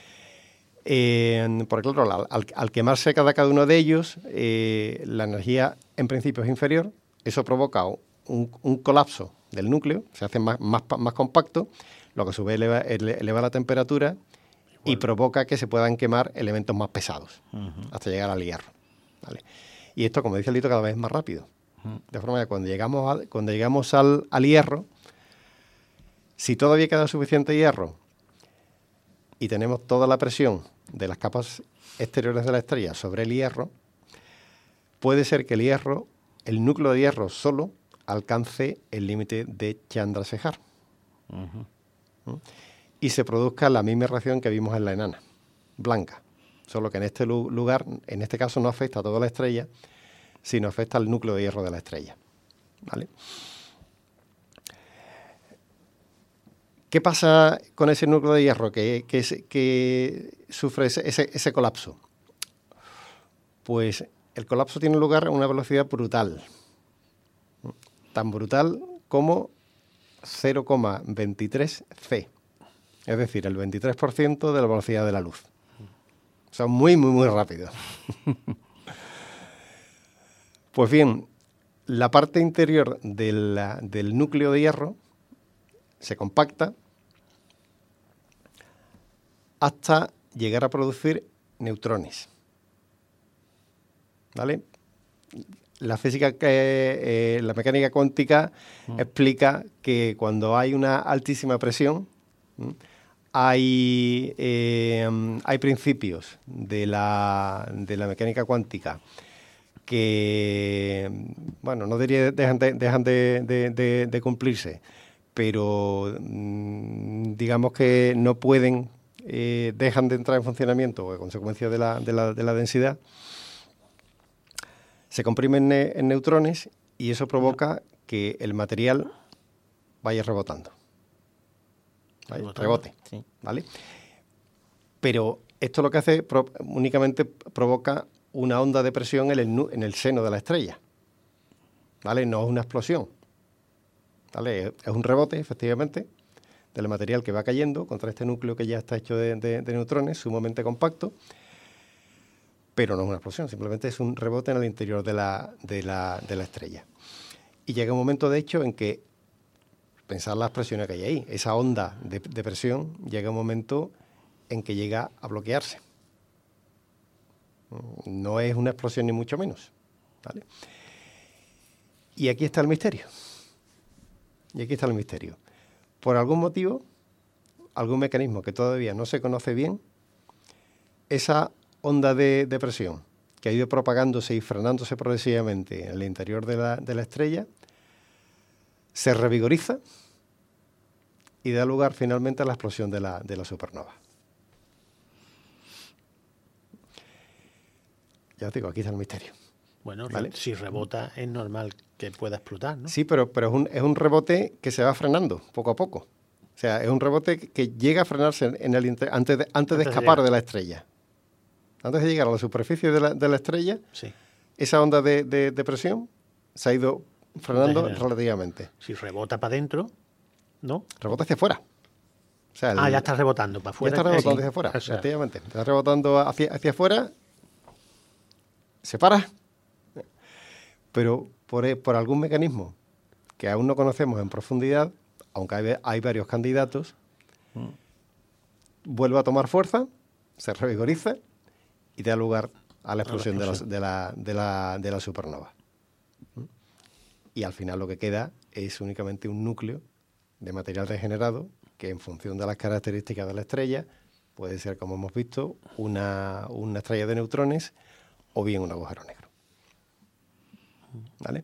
Eh, porque claro, al, al- al quemarse cada, cada uno de ellos, eh, la energía en principio es inferior. Eso provoca un, un colapso del núcleo, se hace más, más, pa- más compacto, lo que a su vez eleva, ele- eleva la temperatura y provoca que se puedan quemar elementos más pesados hasta llegar al hierro. ¿Vale? Y esto, como dice Lito, cada vez es más rápido. De forma que cuando llegamos, al, cuando llegamos al, al hierro, si todavía queda suficiente hierro y tenemos toda la presión de las capas exteriores de la estrella sobre el hierro, puede ser que el hierro, el núcleo de hierro solo, alcance el límite de Chandrasekhar. ¿Mm? Y se produzca la misma reacción que vimos en la enana, blanca. Solo que en este lu- lugar, en este caso, no afecta a toda la estrella, sino afecta al núcleo de hierro de la estrella. ¿Vale? ¿Qué pasa con ese núcleo de hierro que, que, se- que sufre ese, ese- ese colapso? Pues el colapso tiene lugar a una velocidad brutal. Tan brutal como cero coma veintitrés ce. Es decir, el veintitrés por ciento de la velocidad de la luz. O sea, muy, muy, muy rápido. Pues bien, la parte interior de la, del núcleo de hierro se compacta hasta llegar a producir neutrones. ¿Vale? La física, que, eh, la mecánica cuántica mm. explica que cuando hay una altísima presión, ¿m? hay, eh, hay principios de la, de la mecánica cuántica que, bueno, no diría dejan de, dejan de, de, de, de cumplirse, pero mmm, digamos que no pueden, eh, dejan de entrar en funcionamiento a consecuencia de la, de la, de la densidad. Se comprimen ne en neutrones y eso provoca que el material vaya rebotando. ¿Vale? Rebote, sí. ¿Vale? Pero esto lo que hace pro únicamente provoca una onda de presión en el, en el seno de la estrella. ¿Vale? No es una explosión. ¿Vale? Es un rebote, efectivamente, del material que va cayendo contra este núcleo que ya está hecho de, de, de neutrones, sumamente compacto. Pero no es una explosión, simplemente es un rebote en el interior de la, de la, de la estrella. Y llega un momento, de hecho, en que, pensar las presiones que hay ahí, esa onda de, de presión, llega un momento en que llega a bloquearse. No es una explosión ni mucho menos, ¿vale? Y aquí está el misterio. Y aquí está el misterio. Por algún motivo, algún mecanismo que todavía no se conoce bien, esa onda de, de presión que ha ido propagándose y frenándose progresivamente en el interior de la, de la estrella, se revigoriza y da lugar finalmente a la explosión de la, de la supernova. Ya os digo, aquí está el misterio. Bueno, ¿vale? Si rebota es normal que pueda explotar, ¿no? Sí, pero, pero es, un, es un rebote que se va frenando poco a poco. O sea, es un rebote que llega a frenarse en el antes de, antes, antes de escapar de, de la estrella. Antes de llegar a la superficie de la, de la estrella, sí. esa onda de, de, de presión se ha ido frenando relativamente. Si rebota para adentro, ¿no? Rebota hacia afuera. O sea, el, ah, ya está rebotando para afuera. Ya está rebotando sí. hacia afuera, o sea, efectivamente. Está rebotando hacia, hacia afuera, se para, pero por, por algún mecanismo que aún no conocemos en profundidad, aunque hay, hay varios candidatos, mm. vuelve a tomar fuerza, se revigoriza y da lugar a la explosión, a la explosión. De, la, de, la, de, la, de la supernova. Y al final lo que queda es únicamente un núcleo de material regenerado que en función de las características de la estrella puede ser, como hemos visto, una, una estrella de neutrones o bien un agujero negro. ¿Vale?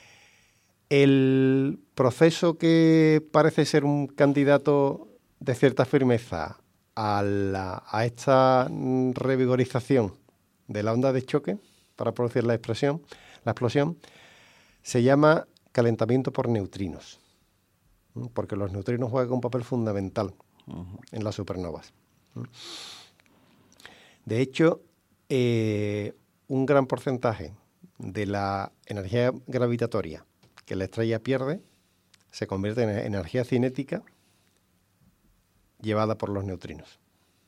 El proceso que parece ser un candidato de cierta firmeza A, la, a esta revigorización de la onda de choque para producir la explosión, la explosión se llama calentamiento por neutrinos, porque los neutrinos juegan un papel fundamental uh-huh. en las supernovas. De hecho, eh, un gran porcentaje de la energía gravitatoria que la estrella pierde se convierte en energía cinética llevada por los neutrinos.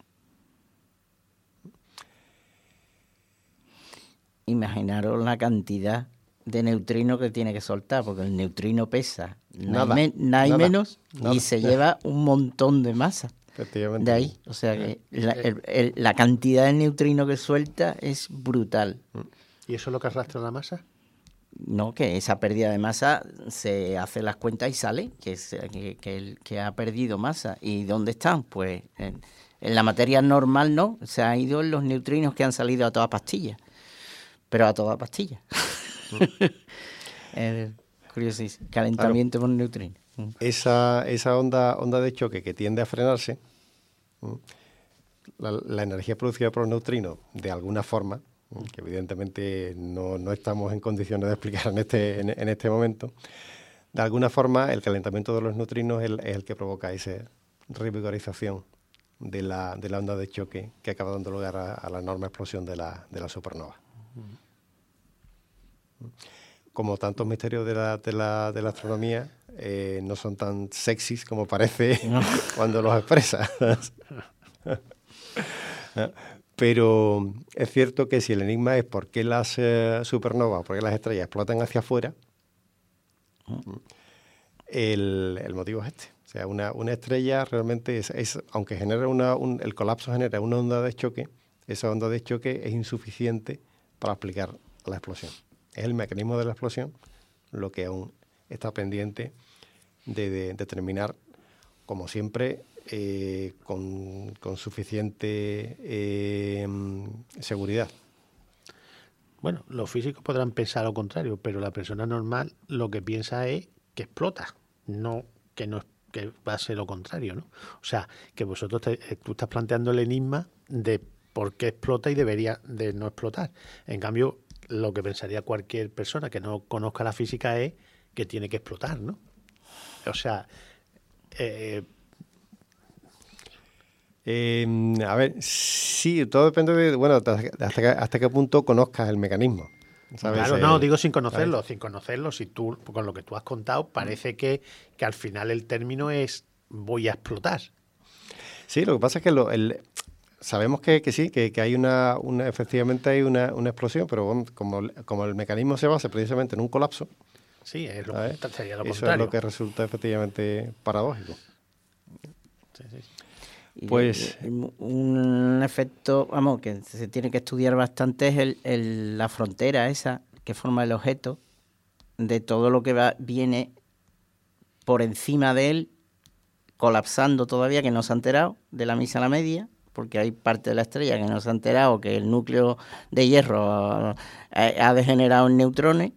Imaginaros la cantidad de neutrinos que tiene que soltar, porque el neutrino pesa nada, me, nada, nada menos nada. Y se lleva un montón de masa de ahí. O sea que la, el, el, la cantidad de neutrinos que suelta es brutal. ¿Y eso es lo que arrastra la masa? No, que esa pérdida de masa se hace las cuentas y sale que, se, que, que, el, que ha perdido masa. ¿Y dónde están? Pues en, en la materia normal no, se han ido los neutrinos que han salido a toda pastilla, pero a toda pastilla. El curiosísimo, calentamiento claro. por neutrinos. Esa, esa onda, onda de choque que tiende a frenarse, la, la energía producida por los neutrinos, de alguna forma, que evidentemente no, no estamos en condiciones de explicar en este, en, en este momento, de alguna forma el calentamiento de los neutrinos es el, es el que provoca esa revigorización de la, de la onda de choque que acaba dando lugar a, a la enorme explosión de la, de la supernova. Como tantos misterios de la, de la, de la astronomía, eh, no son tan sexys como parece no. cuando los expresas. Pero es cierto que si el enigma es por qué las eh, supernovas, por qué las estrellas explotan hacia afuera, el, el motivo es este. O sea, una, una estrella realmente, es, es aunque genera una, un, el colapso genera una onda de choque, esa onda de choque es insuficiente para explicar la explosión. Es el mecanismo de la explosión lo que aún está pendiente de, de determinar, como siempre, eh, con, con suficiente eh, seguridad. Bueno, los físicos podrán pensar lo contrario, pero la persona normal lo que piensa es que explota, no que no que va a ser lo contrario, ¿no? O sea, que vosotros te, tú estás planteando el enigma de por qué explota y debería de no explotar. En cambio, lo que pensaría cualquier persona que no conozca la física es que tiene que explotar, ¿no? O sea, eh, eh, a ver, sí, todo depende de, bueno, hasta, hasta, qué, hasta qué punto conozcas el mecanismo. ¿Sabes? Claro, Eh, no, digo sin conocerlo, ¿sabes? sin conocerlo, si tú, con lo que tú has contado, parece que, que al final el término es voy a explotar. Sí, lo que pasa es que lo, el, sabemos que, que sí, que, que hay una, una, efectivamente hay una, una explosión, pero bueno, como, como el mecanismo se basa precisamente en un colapso, Sí, es lo, ¿sabes? sería lo Eso contrario. es lo que resulta efectivamente paradójico. Sí, sí. Y Pues- el- un efecto, vamos, que se tiene que estudiar bastante es el, el- la frontera esa que forma el objeto de todo lo que va, viene por encima de él, colapsando todavía, que no se ha enterado, de la misa a la media, porque hay parte de la estrella que no se ha enterado, que el núcleo de hierro ha, ha degenerado en neutrones,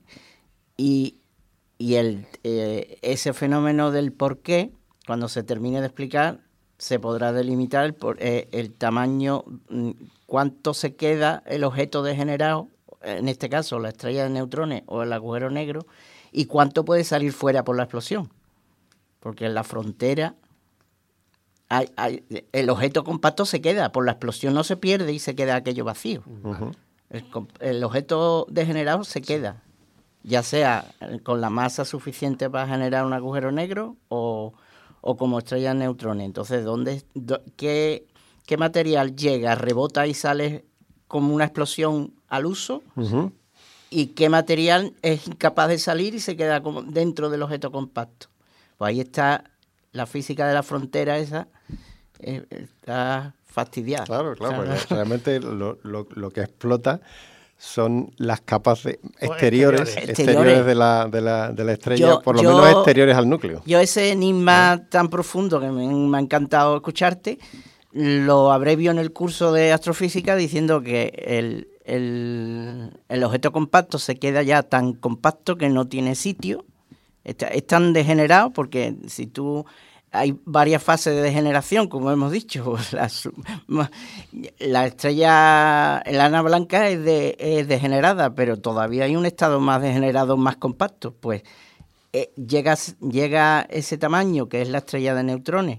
y, y el, eh, ese fenómeno del por qué, cuando se termine de explicar, se podrá delimitar el, por, eh, el tamaño, mm, cuánto se queda el objeto degenerado, en este caso la estrella de neutrones o el agujero negro, y cuánto puede salir fuera por la explosión. Porque en la frontera hay, hay, el objeto compacto se queda, por la explosión no se pierde y se queda aquello vacío. Uh-huh. El, el objeto degenerado se queda, ya sea con la masa suficiente para generar un agujero negro o, o como estrella de neutrones. Entonces, ¿dónde, do, qué, ¿qué material llega, rebota y sale como una explosión al uso? Uh-huh. ¿Y qué material es incapaz de salir y se queda como dentro del objeto compacto? Pues ahí está la física de la frontera esa, eh, está fastidiada. Claro, claro, O sea, porque realmente lo, lo, lo que explota son las capas de- O exteriores, exteriores. exteriores de la, de la, de la estrella, Yo- por lo yo- menos exteriores al núcleo. Yo ese enigma tan profundo que me, me ha encantado escucharte, lo abrevio en el curso de astrofísica diciendo que el, el, el objeto compacto se queda ya tan compacto que no tiene sitio. Está, es tan degenerado porque si tú... Hay varias fases de degeneración, como hemos dicho. La, la estrella, la enana blanca es, de, es degenerada, pero todavía hay un estado más degenerado, más compacto. Pues eh, llega, llega ese tamaño, que es la estrella de neutrones,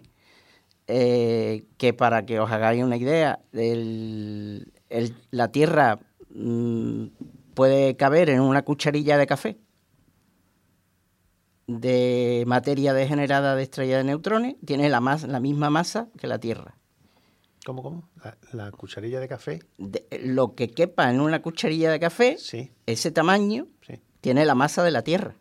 eh, que para que os hagáis una idea, el, el, la Tierra mmm, puede caber en una cucharilla de café de materia degenerada de estrella de neutrones, tiene la, mas, la misma masa que la Tierra. ¿Cómo, cómo? La, la cucharilla de café. De, lo que quepa en una cucharilla de café, sí. ese tamaño, sí. tiene la masa de la Tierra.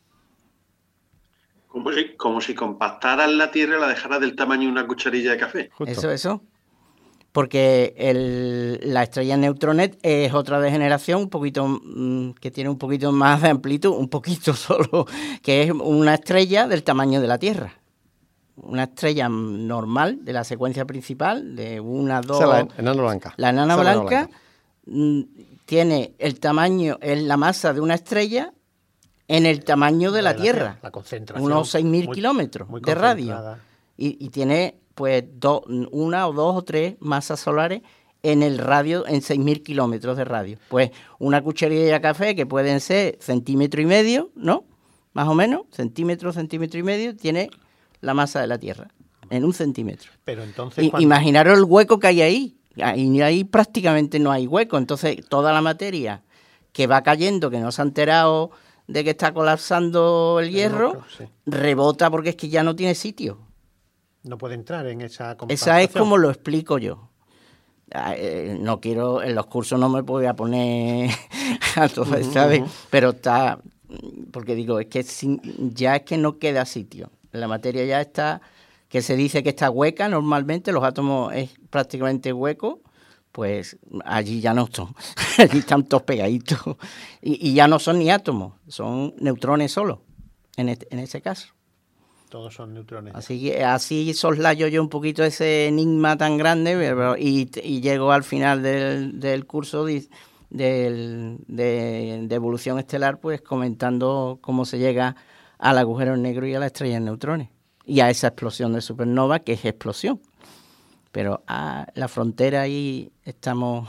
Como si, como si compactaras la Tierra y la dejaras del tamaño de una cucharilla de café. Justo. Eso, eso. Porque el, la estrella Neutronet es otra degeneración un poquito mmm, que tiene un poquito más de amplitud, un poquito solo, que es una estrella del tamaño de la Tierra. Una estrella normal de la secuencia principal, de una, dos... O sea, la enana blanca. La enana Esa blanca, blanca. Mmm, tiene el tamaño, es la masa de una estrella en el tamaño de la, de la Tierra. Tierra. La concentración. Unos seis mil kilómetros de radio. Y, y tiene... pues do, una o dos o tres masas solares en el radio, en seis mil kilómetros de radio. Pues una cucharilla de café que pueden ser centímetro y medio, ¿no? Más o menos, centímetro, centímetro y medio, tiene la masa de la Tierra, en un centímetro. Pero entonces... I, cuando... Imaginaros el hueco que hay ahí. Ahí, ahí prácticamente no hay hueco. Entonces, toda la materia que va cayendo, que no se ha enterado de que está colapsando el hierro, el otro, sí. rebota porque es que ya no tiene sitio. No puede entrar en esa compactación. Esa es como lo explico yo. Eh, no quiero, en los cursos no me voy a poner a todo, ¿sabes? Uh-huh. Pero está, porque digo, es que sin, ya es que no queda sitio. La materia ya está, que se dice que está hueca normalmente, los átomos es prácticamente hueco, pues allí ya no son, allí están todos pegaditos. Y, y ya no son ni átomos, son neutrones solo, en, este, en ese caso. Todos son neutrones. Así que así soslayo yo un poquito ese enigma tan grande, pero, y, y llego al final del, del curso de, de, de, de evolución estelar, pues comentando cómo se llega al agujero negro y a la estrella de neutrones. Y a esa explosión de supernova, que es explosión. Pero a la frontera ahí estamos...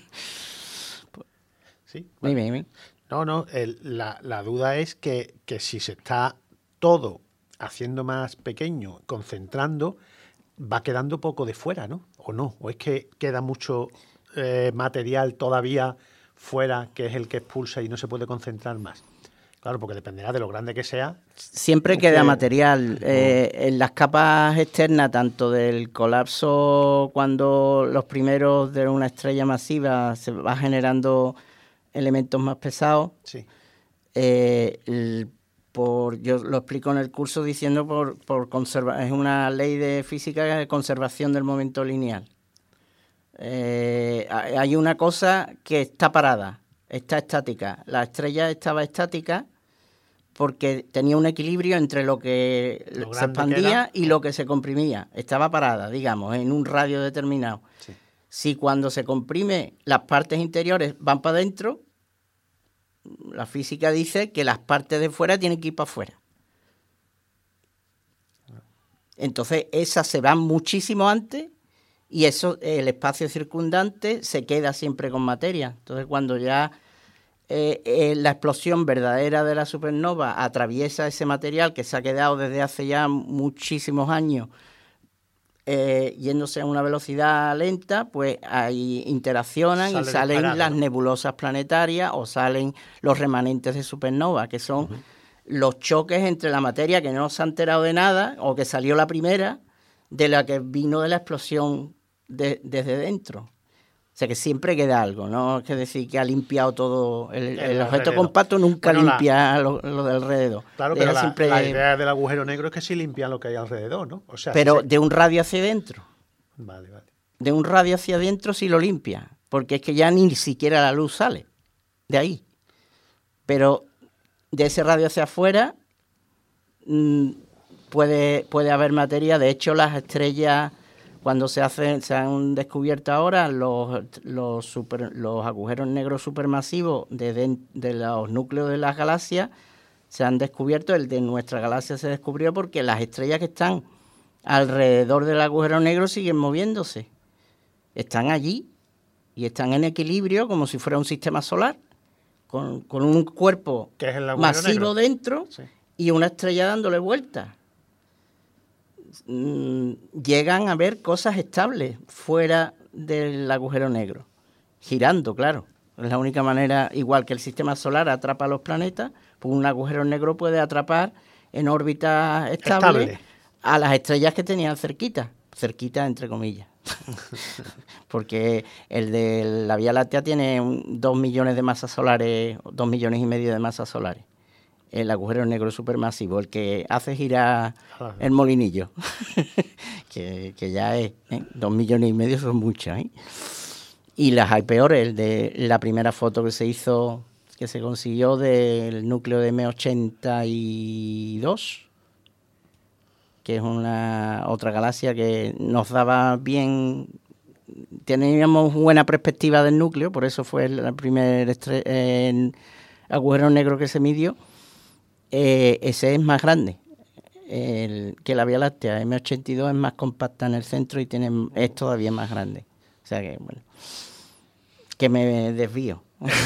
sí. Bueno. Dime, dime. No, no, el, la, la duda es que, que si se está todo haciendo más pequeño, concentrando, va quedando poco de fuera, ¿no? ¿O no? ¿O es que queda mucho eh, material todavía fuera, que es el que expulsa y no se puede concentrar más? Claro, porque dependerá de lo grande que sea. Siempre queda que... material. Eh, en las capas externas, tanto del colapso, cuando los primeros de una estrella masiva se va generando elementos más pesados, sí. eh, el, por yo lo explico en el curso diciendo por, por conserva, es una ley de física de conservación del momento lineal. Eh, hay una cosa que está parada, está estática. La estrella estaba estática porque tenía un equilibrio entre lo que lo se expandía y lo que se comprimía. Estaba parada, digamos, en un radio determinado. Sí. Si cuando se comprime las partes interiores van para adentro, la física dice que las partes de fuera tienen que ir para afuera. Entonces, esas se van muchísimo antes y eso, el espacio circundante se queda siempre con materia. Entonces, cuando ya eh, eh, la explosión verdadera de la supernova atraviesa ese material que se ha quedado desde hace ya muchísimos años, Eh, yéndose a una velocidad lenta, pues ahí interaccionan Sale y salen disparado, las ¿no? nebulosas planetarias o salen los remanentes de supernova, que son uh-huh. los choques entre la materia que no se ha enterado de nada o que salió la primera de la que vino de la explosión de, desde dentro. O sea que siempre queda algo, ¿no? Es que decir que ha limpiado todo, el, el, el objeto compacto nunca bueno, limpia la, lo, lo de alrededor. Claro, Deja pero la, siempre... la idea del agujero negro es que sí limpia lo que hay alrededor, ¿no? O sea, pero sí, de un radio hacia adentro. Vale, vale. De un radio hacia adentro sí lo limpia, porque es que ya ni siquiera la luz sale de ahí. Pero de ese radio hacia afuera mmm, puede, puede haber materia. De hecho, las estrellas... Cuando se hacen, se han descubierto ahora los, los, super, los agujeros negros supermasivos de, de, de los núcleos de las galaxias, se han descubierto, el de nuestra galaxia se descubrió porque las estrellas que están alrededor del agujero negro siguen moviéndose. Están allí y están en equilibrio como si fuera un sistema solar, con, con un cuerpo ¿Qué es el agujero masivo negro? Dentro sí. y una estrella dándole vueltas. Llegan a ver cosas estables fuera del agujero negro, girando, claro. Es la única manera, igual que el sistema solar atrapa a los planetas, pues un agujero negro puede atrapar en órbita estable, estable. a las estrellas que tenían cerquita, cerquita entre comillas. Porque el de la Vía Láctea tiene un, dos millones de masas solares, dos millones y medio de masas solares. El agujero negro supermasivo, el que hace girar el molinillo, que, que ya es, ¿eh? dos millones y medio son muchas, ¿eh? Y las hay peores, el de la primera foto que se hizo, que se consiguió del núcleo de eme ochenta y dos, que es una otra galaxia que nos daba bien, teníamos buena perspectiva del núcleo, por eso fue el primer estre- eh, agujero negro que se midió. Eh, ese es más grande el, que la Vía Láctea. eme ochenta y dos es más compacta en el centro y tiene, es todavía más grande. O sea que, bueno, que me desvío.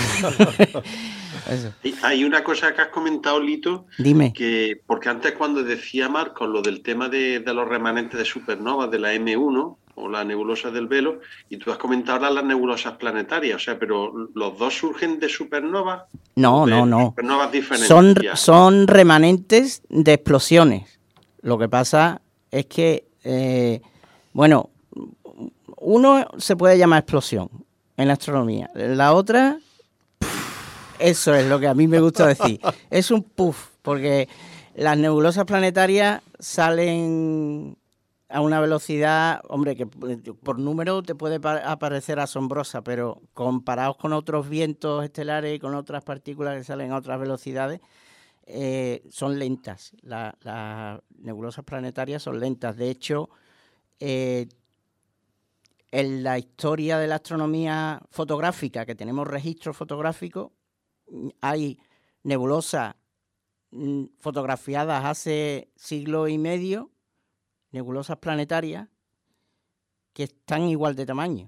Eso. Hay una cosa que has comentado, Lito. Dime. Que, porque antes cuando decía Marcos lo del tema de, de los remanentes de supernovas de la eme uno o la nebulosa del Velo, y tú has comentado ahora las nebulosas planetarias, o sea, pero ¿los dos surgen de supernovas? No, no, no. Supernovas diferentes. Son, son remanentes de explosiones. Lo que pasa es que, eh, bueno, uno se puede llamar explosión en la astronomía. La otra, puff, eso es lo que a mí me gusta decir. Es un puff, porque las nebulosas planetarias salen a una velocidad, hombre, que por número te puede aparecer asombrosa, pero comparados con otros vientos estelares y con otras partículas que salen a otras velocidades, eh, son lentas. Las la nebulosas planetarias son lentas. De hecho, eh, en la historia de la astronomía fotográfica, que tenemos registros fotográficos, hay nebulosas mm, fotografiadas hace siglo y medio, nebulosas planetarias, que están igual de tamaño.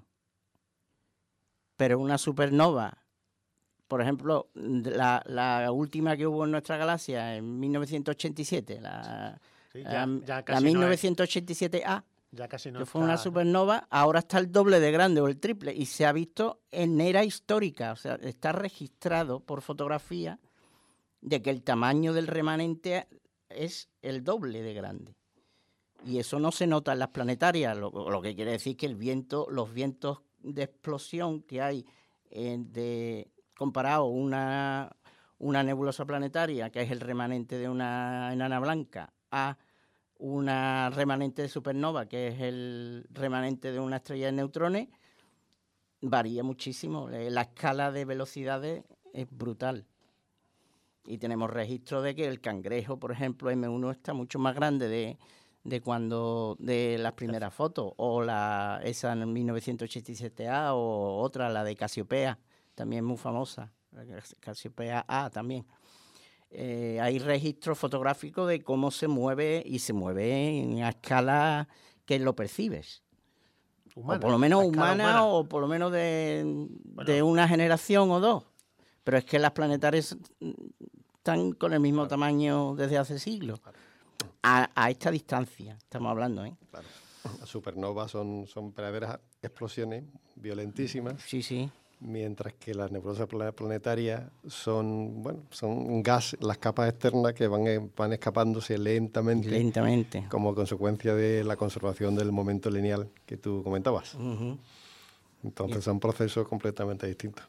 Pero una supernova, por ejemplo, la, la última que hubo en nuestra galaxia en mil novecientos ochenta y siete, la, Sí, ya, ya la casi mil no es- novecientos ochenta y siete A, ya casi no que fue está, una ¿no? supernova, ahora está el doble de grande o el triple, y se ha visto en era histórica, o sea, está registrado por fotografía de que el tamaño del remanente es el doble de grande. Y eso no se nota en las planetarias, lo, lo que quiere decir que el viento, los vientos de explosión que hay eh, de comparado una, una nebulosa planetaria, que es el remanente de una enana blanca, a una remanente de supernova, que es el remanente de una estrella de neutrones, varía muchísimo. La escala de velocidades es brutal. Y tenemos registro de que el cangrejo, por ejemplo, eme uno, está mucho más grande de, de cuando de las primeras fotos, o la esa en mil novecientos ochenta y siete A, o otra, la de Casiopea, también muy famosa, Casiopea A también. Eh, hay registros fotográficos de cómo se mueve, y se mueve en a escala que lo percibes. Humana, o por lo menos a escala humana, humana. o por lo menos de, Bueno. de una generación o dos. Pero es que las planetarias están con el mismo tamaño desde hace siglos. A, a esta distancia estamos hablando, ¿eh? Claro. Las supernovas son, son verdaderas explosiones violentísimas, Sí, sí. mientras que las nebulosas pla- planetarias son, bueno, son gas, las capas externas que van, eh, van escapándose lentamente Lentamente. como consecuencia de la conservación del momento lineal que tú comentabas. Ujú. Entonces son procesos completamente distintos.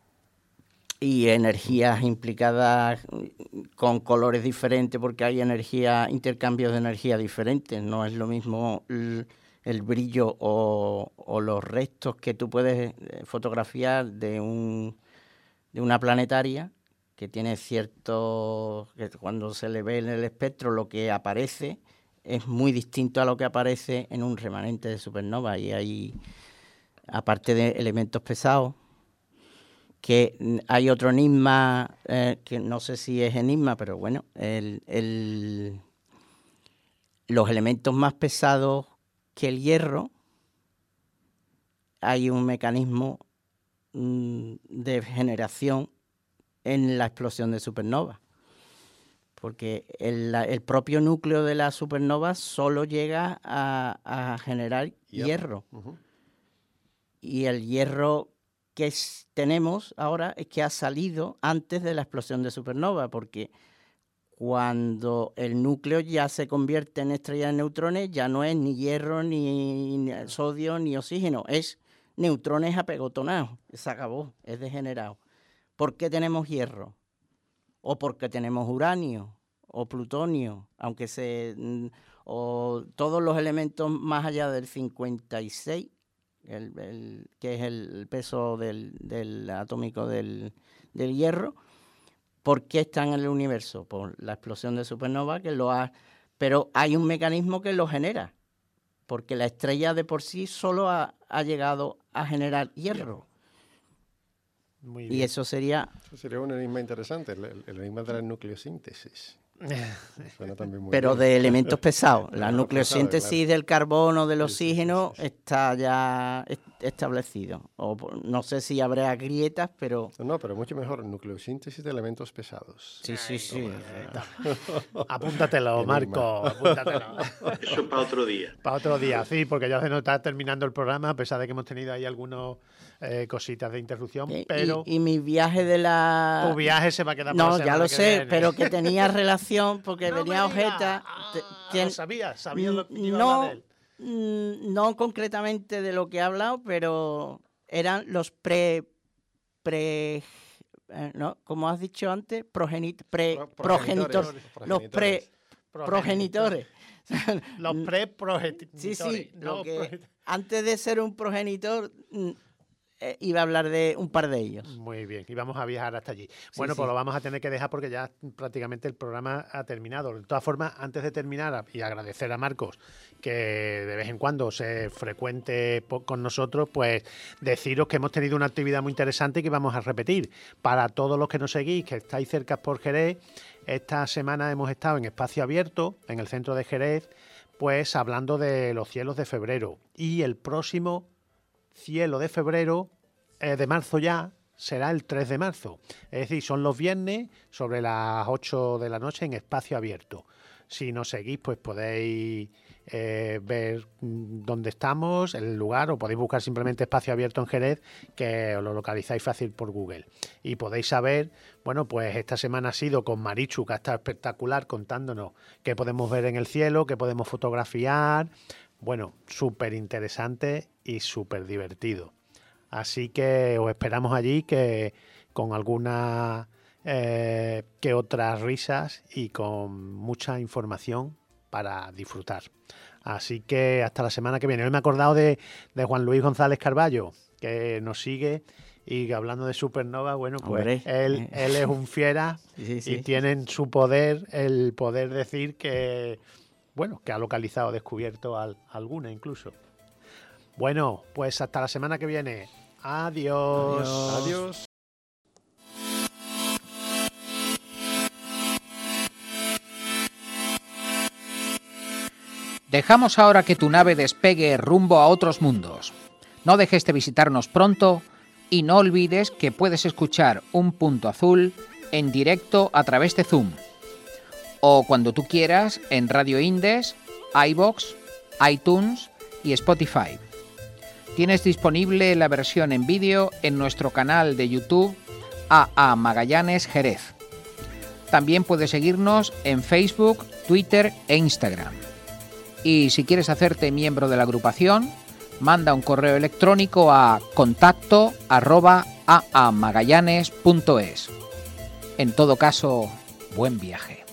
Y energías implicadas con colores diferentes, porque hay energía, intercambios de energía diferentes. No es lo mismo el, el brillo o, o los restos que tú puedes eh, fotografiar de un de una planetaria, que tiene cierto, que cuando se le ve en el espectro lo que aparece es muy distinto a lo que aparece en un remanente de supernova. Y hay, aparte de elementos pesados, que mm, hay otro enigma, eh, que no sé si es enigma, pero bueno, el, el, los elementos más pesados que el hierro, hay un mecanismo mm, de generación en la explosión de supernova. Porque el, la- el propio núcleo de la supernova solo llega a, a generar Hierro. hierro. Ujú. Y el hierro que es- tenemos ahora es que ha salido antes de la explosión de supernova, porque cuando el núcleo ya se convierte en estrella de neutrones, ya no es ni hierro, ni, ni sodio, ni oxígeno, es neutrones apegotonados. Se acabó, es degenerado. ¿Por qué tenemos hierro? O porque tenemos uranio o plutonio, aunque se mm, o todos los elementos más allá del cincuenta y seis, el, el- que es el peso del, del atómico del, del hierro. ¿Por qué están en el universo? Por la explosión de supernova, que lo ha, pero hay un mecanismo que lo genera, porque la estrella de por sí solo ha, ha llegado a generar hierro. Muy Y bien. eso sería Eso sería un enigma interesante, el, el- el enigma de la nucleosíntesis. Suena también muy pero bien. de elementos pesados. De La elementos nucleosíntesis pesados, del carbono, del Sí, sí, sí, oxígeno, sí, sí. está ya es- establecido. O por- no sé si habrá grietas, pero No, no, pero mucho mejor, nucleosíntesis de elementos pesados. sí, sí, sí. Apúntatelo, Enigma. Marco, apúntatelo. Eso es para otro día. Para otro día, sí, porque ya se nos está terminando el programa, a pesar de que hemos tenido ahí algunas eh, cositas de interrupción, Y- pero y, y mi viaje de la... tu viaje se va a quedar para No, la ya semana lo que sé, viene. pero que tenía relación porque No venía me digas. Ojeta. Ah, te- lo tien- sabía, sabía lo que iba a no, hablar de él. mm, no concretamente de lo que he hablado, pero eran los pre... pre eh, ¿no? Como has dicho antes, progenit, pre, Pro- progenitores, progenitores. los pre, progenitores. Los pre-progenitores. Sí, sí, no lo que progenitores. antes de ser un progenitor mm, eh, iba a hablar de un par de ellos. Muy bien, y vamos a viajar hasta allí. Bueno, sí. pues lo vamos a tener que dejar porque ya prácticamente el programa ha terminado. De todas formas, antes de terminar, y agradecer a Marcos que de vez en cuando se frecuente po- con nosotros, pues deciros que hemos tenido una actividad muy interesante y que vamos a repetir. Para todos los que nos seguís, que estáis cerca por Jerez, esta semana hemos estado en Espacio Abierto, en el centro de Jerez, pues hablando de los cielos de febrero. Y el próximo cielo de febrero, eh, de marzo ya, será el tres de marzo. Es decir, son los viernes sobre las ocho de la noche en Espacio Abierto. Si nos seguís, pues podéis eh, ver mm, dónde estamos, el lugar, o podéis buscar simplemente Espacio Abierto en Jerez, que os lo localizáis fácil por Google. Y podéis saber, bueno, pues esta semana ha sido con Marichu, que ha estado espectacular, contándonos qué podemos ver en el cielo, qué podemos fotografiar. Bueno, súper interesante y súper divertido. Así que os esperamos allí, que con algunas eh, que otras risas y con mucha información para disfrutar. Así que hasta la semana que viene. Hoy me he acordado de, de Juan Luis González Carballo, que nos sigue y que hablando de supernova, bueno, pues Hombre. él, él es un fiera Sí, sí. y tiene en su poder el poder decir que, bueno, que ha localizado, descubierto al, alguna incluso. Bueno, pues hasta la semana que viene. Adiós. Adiós. Dejamos ahora que tu nave despegue rumbo a otros mundos. No dejes de visitarnos pronto y no olvides que puedes escuchar Un Punto Azul en directo a través de Zoom. O cuando tú quieras en Radio Indes, iVoox, iTunes y Spotify. Tienes disponible la versión en vídeo en nuestro canal de YouTube A A Magallanes Jerez. También puedes seguirnos en Facebook, Twitter e Instagram. Y si quieres hacerte miembro de la agrupación, manda un correo electrónico a contacto arroba aamagallanes punto es. En todo caso, buen viaje.